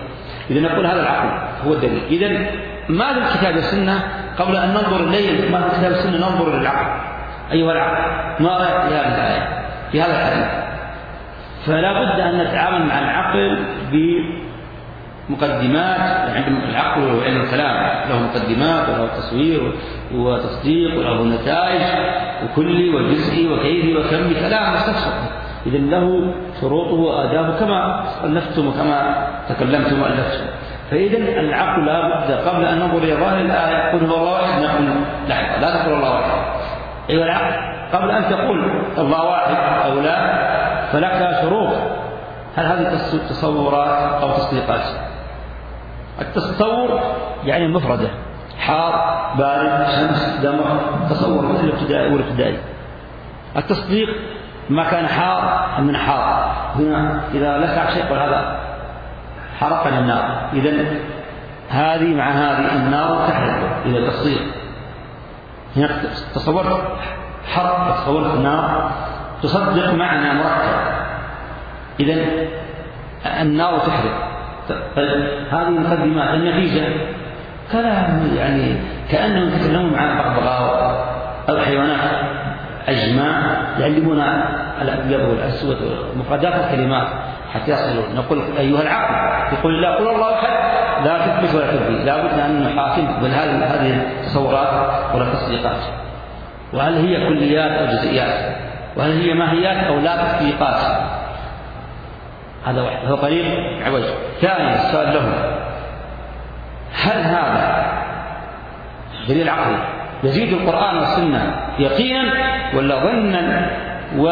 إذا نقول هذا العقل هو الدليل. إذا ما في الكتاب والسنة قبل أن ننظر إليه، ما في الكتاب والسنة ننظر للعقل. أيها العقل ما رأيك في هذه الآية في هذا الحديث؟ فلا بد أن نتعامل مع العقل بمقدمات. يعني العقل وعلم الكلام له مقدمات وله تصوير وتصديق وله نتائج وكلي وجزئي وكيفي وكمي، كلام مستفسر. إذا له شروطه وآدابه كما ألفتم وكما تكلمتم وألفتم. فإذا العقل لا بد قبل أن ننظر إلى ظاهر الآية قل هو الله واحد نقول لحظة لا تقول الله واحد. أيها العقل قبل أن تقول الله واحد أو لا فلك شروط. هل هذه تصورات أو تصديقات؟ التصور يعني مفردة، حار بارد شمس دمر، تصور الابتدائي والابتدائي. التصديق ما كان حار من حار، هنا إذا لسع شيء قل هذا حرقني النار. إذن هذه مع هذه النار تحرق. إذا تصديق هنا تصورت حرق تصورت النار تصدق معنى مركب. إذن النار تحرق. هذه مقدمات. النتيجة كلام يعني كأنهم يتكلمون عن بغبغاء أو حيوانات أجماع يعلمون الأبيض والأسود مفردات الكلمات حتى يصلون. نقول أيها العقل يقول لا قل الله أحد لا تثبت ولا تنفي، لا بد أن نحاكم بل هذه التصورات ولا تصديقات، وهل هي كليات أو جزئيات، وهل هي ماهيات أو لا تصديقات. هذا واحد هو قريب عوج. ثاني السؤال له هل هذا دليل عقلي يزيد القرآن والسنة يقينا ولا ظنا و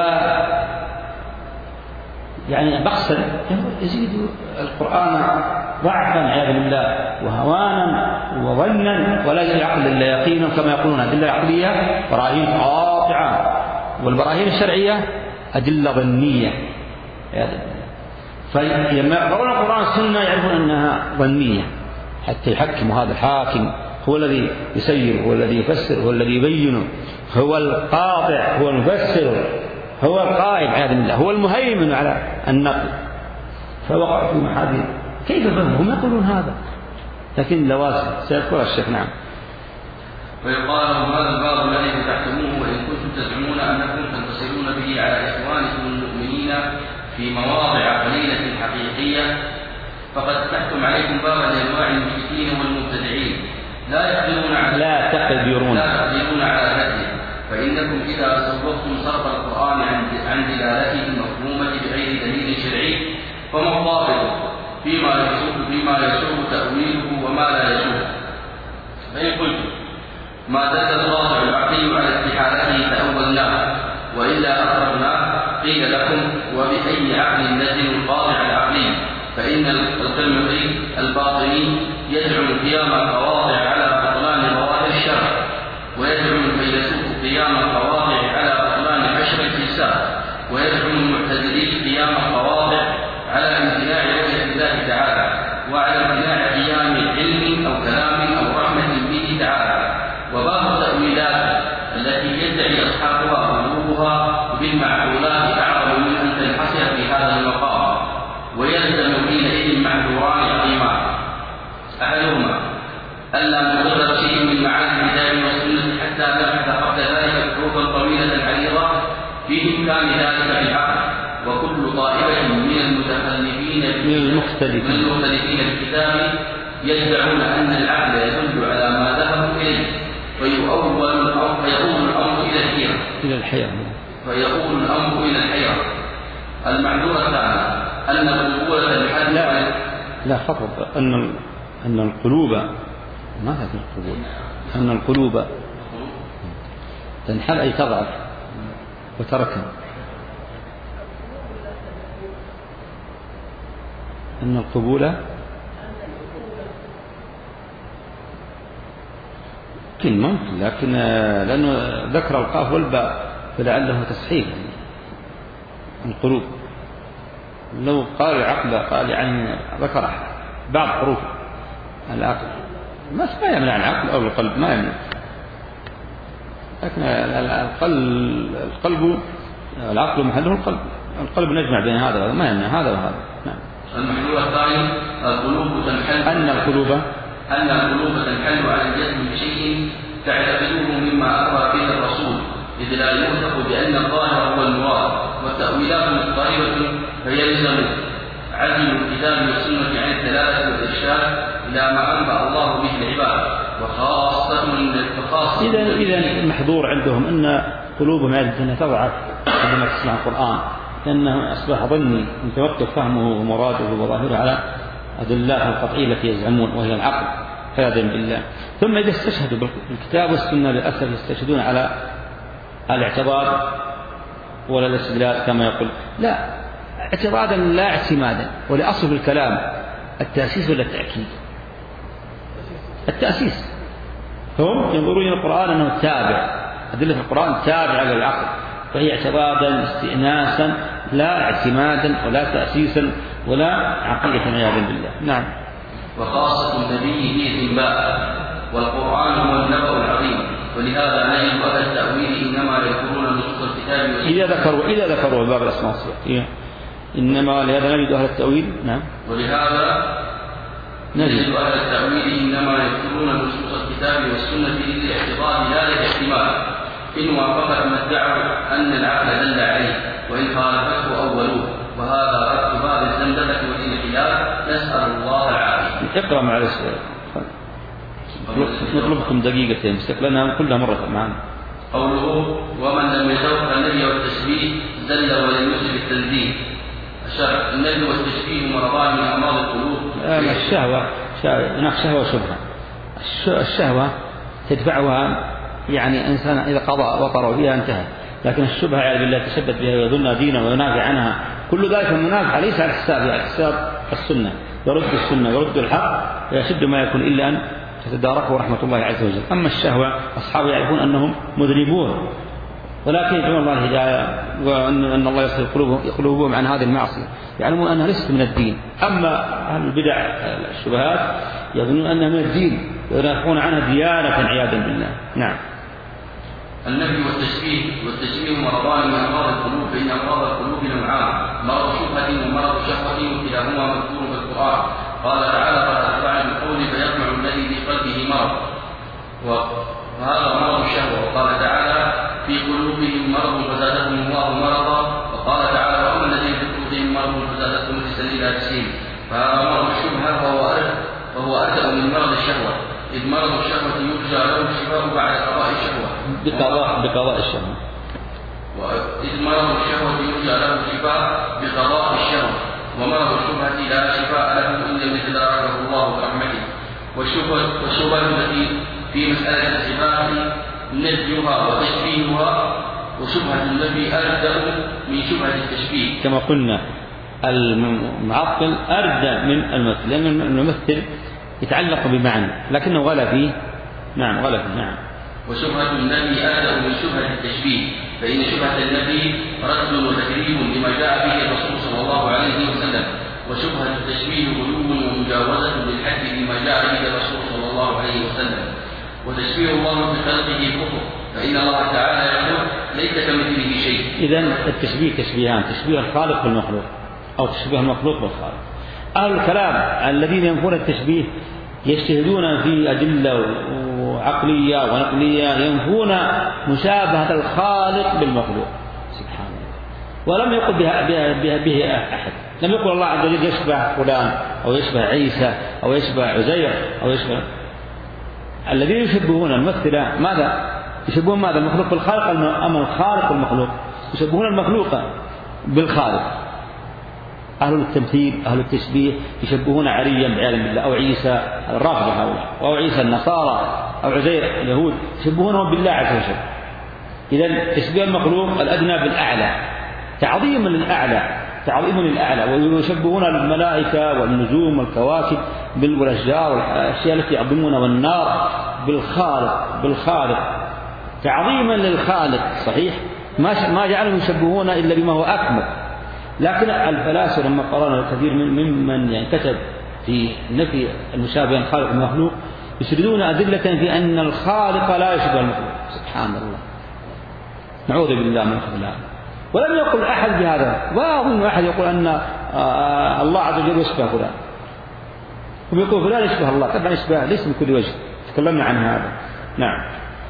يعني بخسا؟ يزيد القرآن ضعفا عياذا بالله وهوانا وظنا، ولا يزيد العقل إلا يقينا كما يقولون أدلة عقلية براهين قاطعة، والبراهين الشرعية أدلة ظنية عياذا بالله. فلما يقرؤون القرآن والسنة يعرفون أنها ظنية حتى يحكموا. هذا الحاكم هو الذي يسير، هو الذي يفسر، هو الذي يبين، هو القاطع، هو المفسر، هو القائم عياذا بالله، هو المهيمن على النقل. فوقع في محاذير كيف فهمهم يقولون هذا، لكن لوازم سيذكر الشيخ. نعم.
ويقال لهم هذا الباب الذي فتحتموه وإن كنتم تزعمون أنكم تنتصرون به على إخوانكم المؤمنين في مواضع قليلة حقيقية، فقد فتحتم عليكم بابا لأنواع المشركين والمبتدعين لا يقدرون على
لا تقدرون
لا تقدرون على هديه. فإنكم إذا صرفتم صرف القرآن عن دلالته المفهومة بغير دليل شرعي فما الضابط فيما يسوء فيما يسوء تأويله وما لا يسوء؟ فإن قلتم ما دل الواقع العقلي على استحالته تأولناه وإلا أخرجناه قيل لكم وبأي عقل نزل القاطع العقلي؟ فإن القلمقي الباطني يزعم قيام القواطع على بطلان ظواهر الشرع، ويزعم الفيلسوف قيام القواطع على بطلان عشر الفلساف، ويزعم المعتزلي قيام القواطع على امتناع رؤية الله تعالى وعلى امتناع قيام علم أو كلام أو رحمة به تعالى. وباب التأويلات التي يدعي أصحابها بلوغها بالمعقولات أعظم من أن تنحصر في هذا المقام، ويلزم حينئذ معذوران عظيمان. أحدهما ألا نقرر شيء من معاني الكتاب والسنة حتى نبحث قبل ذلك حروفا طويلة عريضة في إمكان ذلك بالعقل، وكل طائفة من المتخلفين
من المختلفين
بالكتاب يدعون أن العقل يدل على ما ذهبوا إليه، فيؤول الأمر فيؤول الأمر إلى الحيرة
إلى الحيرة
فيؤول الأمر إلى الحيرة. المعذور الثاني أن القبول الحد
لا لا فقط أن أن القلوب ما هذه القبول أن القلوب تنحل أي تضعف وتركن، أن القبول ممكن ممكن لكن لأنه ذكر القاف والباء فلعله تصحيح القلوب. لو قال العقل قال يعني ذكر بعض حروف العقل ما يمنع العقل أو القلب ما يمنع، لكن القلب القلب العقل محله القلب، القلب نجمع بين هذا وهذا ما يمنع هذا وهذا. نعم.
المحلول الثاني القلوب تنحل
أن القلوب
أن القلوب تنحل على الجسم بشيء تعتقدوه مما أخبر به الرسول، إذ لا يوثق بأن الظاهر هو المراد، والتأويلات مضطربة فيلزم عزم الكتاب والسنة عن الدلالة والإرشاد إلى ما أنبأ الله به العباد، وخاصة وخاصة
إذا إذا المحظور عندهم أن قلوبهم عادة تضعف عندما تسمع القرآن، لأنه أصبح ظني متوقف فهمه ومراده وظاهره على أدلة القطعية التي يزعمون وهي العقل عياذا بالله. ثم إذا استشهدوا بالكتاب والسنة للأسف يستشهدون على الاعتبار ولا الاستدلال كما يقول، لا، اعتراضا لا اعتمادا، ولأصل في الكلام التأسيس ولا التأكيد؟ التأسيس. هم ينظرون إلى القرآن أنه تابع، أدلة القرآن تابعة للعقل، فهي اعتراضا استئناسا لا اعتمادا ولا تأسيسا ولا عقيدة عياذا بالله. نعم.
وخاصة النبي به إنباء، والقرآن هو النبأ العظيم، ولهذا نجد أهل التأويل إنما يذكرون نصوص الكتاب
إذا ذكروا إذا ذكروا باب الأسماء والصفات، إنما لهذا نجد أهل التأويل. نعم.
ولهذا نجد أهل التأويل إنما يذكرون نصوص الكتاب والسنة للاعتبار لا للاحتمال، إن وافقت ما ادعوا أن العقل دل عليه، وإن خالفته أولوه، وهذا رد باب الزندقة والانحلال، نسأل الله العافية.
اقرأ مع السؤال. نطلبكم دقيقتين استقلنا كلها مرة معنا.
قوله ومن لم يتوقع النبي والتشبيه زل ولم يسلك التنزيه. الشرع النبي والتشبيه مرضان من أمراض القلوب.
الشهوة هناك شهوة وشبهة. الشهوة تدفعها يعني إنسان إذا قضى وطر فيها انتهى، لكن الشبهة يعني بالله تشبت بها ويظن دينا وينافع عنها، كل ذلك المنافع ليس على حساب على حساب السنة، يرد السنة يرد الحق ويشد ما يكون إلا أن تتداركه رحمة الله عز وجل. أما الشهوة أصحابه يعرفون أنهم مذنبون، ولكن يدعون الله الهداية وأن الله يصرف قلوبهم عن هذه المعصية، يعلمون أنها ليست من الدين. أما أهل البدع الشبهات يظنون أنها من الدين وينافعون عنها ديانة عياذا بالله. نعم.
النبي والتشبيه والتشبيه مرضان من أمراض القلوب، فإن أمراض القلوب نوعان، مرض شبهة ومرض شهوة، وكلاهما مذكور في القرآن. قال تعالى فلا تطع بالقول فيطمع الذي في قلبه مرض، وهذا مرض الشهوة. وقال تعالى في قلوبهم مرض فزادهم الله مرضا، وقال تعالى وأما الذين في قلوبهم مرض فزادتهم رجسا إلى رجسهم، فهذا مرض الشبهة وهو أردأ من مرض الشهوة، إذ مرض الشهوة يرجى له الشفاء بعد قضاء الشهوة
بقضاء بقضاء الشهوة
إذ مرض الشهوة يرجى له الشفاء بقضاء الشهوة، ومرض الشبهة لا شفاء له إلا أن يتداركه الله برحمته. والشبهة التي في مسألة الصفات نفيها وتشبيهها، وشبهة النفي أردأ من شبهة التشبيه.
كما قلنا المعطل أردأ من الممثل، لأن الممثل يتعلق بمعنى لكنه غلا فيه. نعم غلا فيه. نعم.
وشبهة النفي أردأ من شبهة التشبيه، فإن شبهة النفي رد وتكذيب لما جاء به الرسول صلى الله عليه وسلم، وشبهة التشبيه غلو ومجاوزة للحد بما جاء به الرسول صلى الله عليه وسلم. وتشبيه الله بخلقه كفر، فإن الله تعالى يقول ليس كمثله شيء.
إذن التشبيه تشبيهان، تشبيه الخالق بالمخلوق أو تشبيه المخلوق بالخالق. أهل الكلام الذين ينفون التشبيه يجتهدون في أدلة عقلية ونقلية، ينفون مشابهة الخالق بالمخلوق سبحان الله، ولم يقل بها, بها, بها, بها أحد. لم يقل الله عز وجل يشبه فلان أو يشبه عيسى أو يشبه عزير أو يشبه. الذين يشبهون الممثلة ماذا يشبهون؟ ماذا؟ المخلوق بالخالق أم الخالق بالمخلوق؟ يشبهون المخلوق بالخالق. أهل التمثيل أهل التشبيه يشبهون عليا بعالم الله أو عيسى الرافضة هؤلاء، أو عيسى النصارى أو عزير اليهود، يشبهونهم بالله عز وجل. إذن تشبيه المخلوق الأدنى بالأعلى، تعظيما للأعلى، تعظيما للأعلى. ويشبهون الملائكة والنجوم والكواكب والأشجار والأشياء التي يعظمون والنار بالخالق بالخالق تعظيما للخالق. صحيح ما ما جعلهم يشبهون إلا بما هو أكمل. لكن الفلاسفة لما قرأنا الكثير ممن يعني كتب في نفي المشابه بين الخالق والمخلوق يسردون أدلة في أن الخالق لا يشبه المخلوق. سبحان الله، نعوذ بالله من الخذلان. ولم يقل أحد بهذا، ولا أظن أحد يقول أن الله عز وجل يشبه فلان، هم يقول فلان يشبه الله، طبعا يشبه ليس من كل وجه، تكلمنا عن هذا. نعم.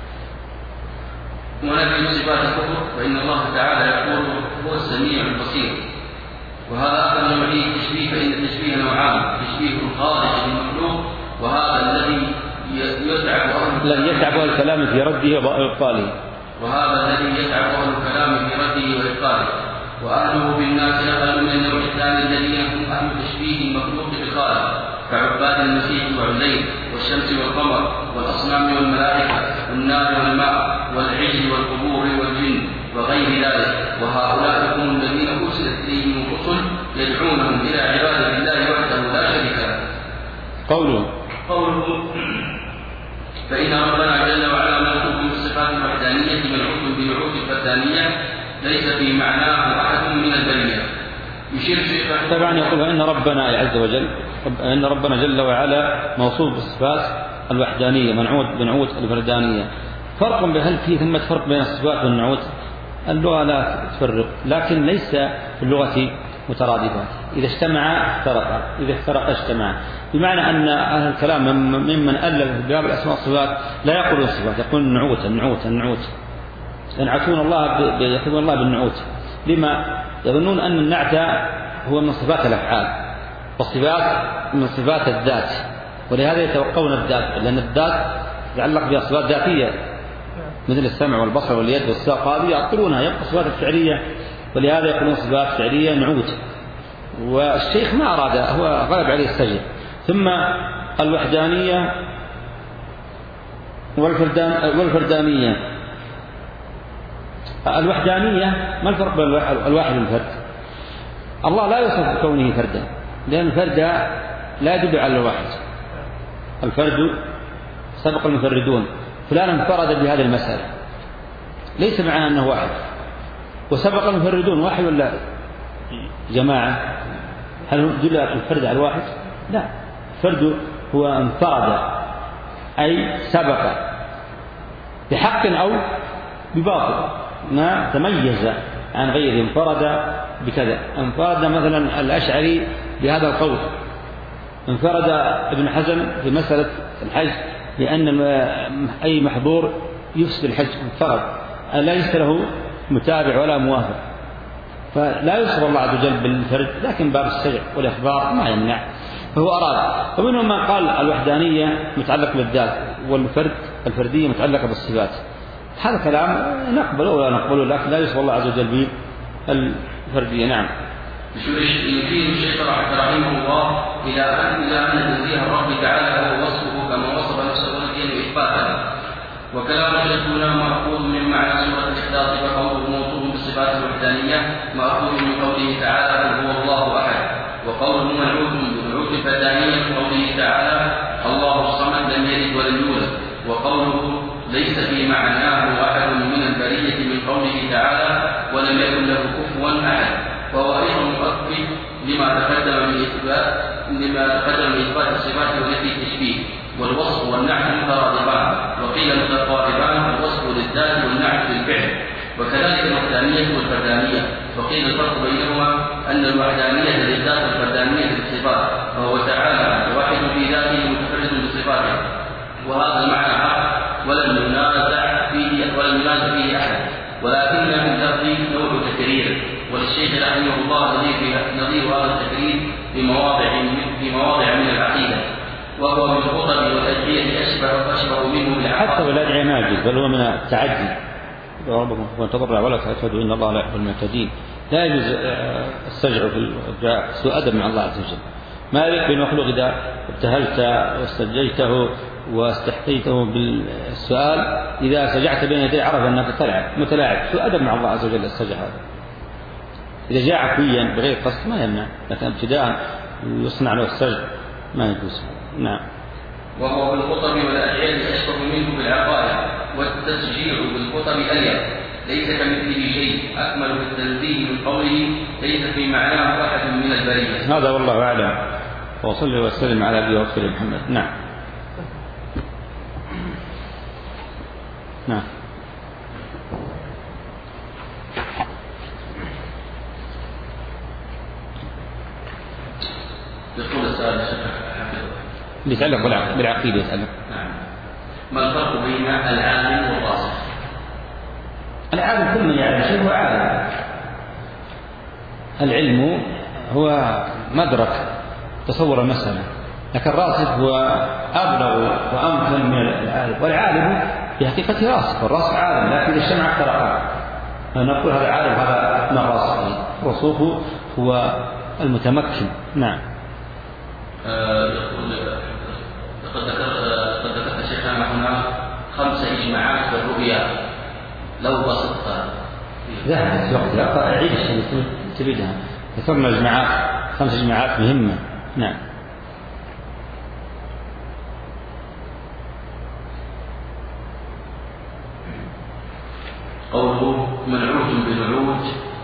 ونفي صفات الكفر فإن الله تعالى يقول هو السميع البصير، وهذا أخذ من وجه التشبيه، فإن التشبيه نوعان: تشبيه الخالق بالمخلوق، وهذا الذي يتعب أهل
الذي يتعب أهل الكلام في رده وإبطاله
وهذا الذي يتعب أهل الكلام في رده وإبطاله وأهله بالناس أهل من النوع الثاني الذين هم أهل تشبيه المخلوق بالخالق، كعباد المسيح وعزير والشمس والقمر والأصنام والملائكة والنار والماء والعجل والقبور والجن وغير ذلك. وهؤلاء هم الذين أرسلت إليهم الرسل يدعونهم إلى عبادة الله وحده لا شريك له.
قوله
قوله فإن ربنا جل وعلا منعوت بالصفات الوحدانية منعوت بنعوت الفردانية ليس في معناه أحد من البرية. يشير شيخ
طبعا يقول إن ربنا عز وجل إن ربنا جل وعلا موصوف بالصفات الوحدانية منعوت بنعوت الفردانية. فرق هل في ثمة فرق بين الصفات والنعوت؟ اللغة لا تفرق، لكن ليس في اللغة مترادفات، إذا اجتمع افترقا، إذا افترقا اجتمعا، بمعنى أن أهل الكلام ممن ألف باب الأسماء والصفات لا يقولون الصفات، يقولون النعوت النعوت النعوت ينعتون الله يقولون الله بالنعوت. لما؟ يظنون أن النعت هو من صفات الأفعال والصفات من صفات الذات، ولهذا يتوقون الذات، لأن الذات يتعلق بها صفات ذاتية مثل السمع والبصر واليد والساق، هذه يعطلونها، يبقى صفات الفعلية، ولهذا يقولون صفات فعلية نعوت. والشيخ ما أراد، هو غلب عليه السجن. ثم الوحدانية والفردان والفردانية. الوحدانية ما الفرق بين الواحد والفرد؟ الله لا يوصف بكونه فردا، لأن الفرد لا يدل على الواحد. الفرد سبق المفردون فلان انفرد بهذه المسألة، ليس معناه أنه واحد. وسبق المفردون واحد ولا جماعة؟ هل يدل الفرد على الواحد؟ لا، الفرد هو انفرد أي سبق بحق أو بباطل، ما تميز عن غيره، انفرد بكذا. انفرد مثلا الأشعري بهذا القول، انفرد ابن حزم في مسألة الحج لأن أي محظور يفسد الحج انفرد، ليس له متابع ولا موافق، فلا يوصف الله عز وجل بالفرد، لكن باب السجع والإخبار ما يمنع، فهو أراد. ومنهم من قال الوحدانية متعلقة بالذات والفرد الفردية متعلقة بالصفات. هذا كلام نقبله ولا نقبله، لكن لا يوصف الله عز وجل بالفردية. نعم.
يشير الشيخ رحمه الله إلى أن إلى أن تنزيه الرب تعالى هو وصفه كما وصف نفسه الدين إثباتا. وكلام شيخنا مأخوذ من معنى سورة الإخلاص، فقوله موصوف بالصفات الوحدانية مأخوذ من قوله تعالى قل هو الله أحد، وقوله منعوت بنعوت الفردانية قوله تعالى الله الصمد لم يلد ولم يولد، وقوله ليس في معناه أحد من البرية من قوله تعالى ولم يكن له كفوا أحد، وهو أيضا مؤكد لما تقدم من إثبات لما تقدم من إثبات الصفات ونفي التشبيه. والوصف والنعت مترادفان، وقيل متقاربان، الوصف للذات والنعت للفعل، وكذلك الوحدانية والفردانية، وقيل الفرق بينهما أن الوحدانية للذات والفردانية للصفات، فهو تعالى واحد في ذاته متفرد بصفاته، وهذا المعنى حق ولم ينازع فيه ولم ينازع فيه أحد، ولكن من اللفظ نوع تكرير، وللشيخ رحمه الله نظير هذا التكرير في مواضع في مواضع من العقيدة، وهو من الخطب والأدعية أشبه أشبه منه بالعقائد.
حتى والأدعية ما يجوز، بل هو من التعدي. ربكم وتضرع ولا تعتدوا إن الله لا يحب المعتدين. لا يجوز السجع في سوء أدب مع الله عز وجل. ما يليق بالمخلوق إذا ابتهلت واستجيته واستحقيته بالسؤال، إذا سجعت بين يديه عرف أنك تلعب متلاعب، سوء أدب مع الله عز وجل السجع هذا. إذا جاء عفويا بغير قصد ما يمنع، لكن ابتداء يصنع له السجع ما يجوز. نعم.
وهو بالخطب والأدعية أشبه منه بالعقائد، والتسجيع بالخطب أليق، ليس كمثله شيء، أكمل في التنزيه من قوله ليس في معناه واحد من البرية.
هذا والله أعلم، وصلي وسلم على أبي وصل محمد. نعم. نعم.
سؤال الشيخ
يتعلق بالعقيدة يتعلق.
نعم. ما الفرق بين العالم والراسخ؟
العالم كل من يعلم شيء هو عالم. العلم هو مدرك تصور المسألة، لكن الراسخ هو أبلغ وأمكن من العالم. والعالم في حقيقة راسخ، والراسخ عالم، لكن إذا اجتمع افترقا فنقول هذا عالم هذا من الراسخ. الرسوخ هو المتمكن. نعم.
يقول لقد ذكرت شيخنا هنا خمس إجماعات بالرؤيا، لو بسطت
ذهبت وقت عيد الشيء تريدها. ذكرنا الجماعات خمس جماعات مهمة. نعم.
قوله منعوت بنعوت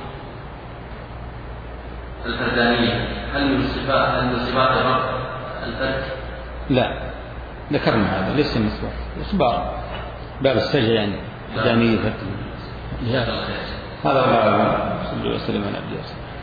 الفردانية، هل من صفات هل من صفات الرب الفرد؟
لا، ذكرنا هذا ليس من صفات إخبار باب السجع يعني فردانية. هذا الله أعلم. صلى الله عليه وسلم على عبده.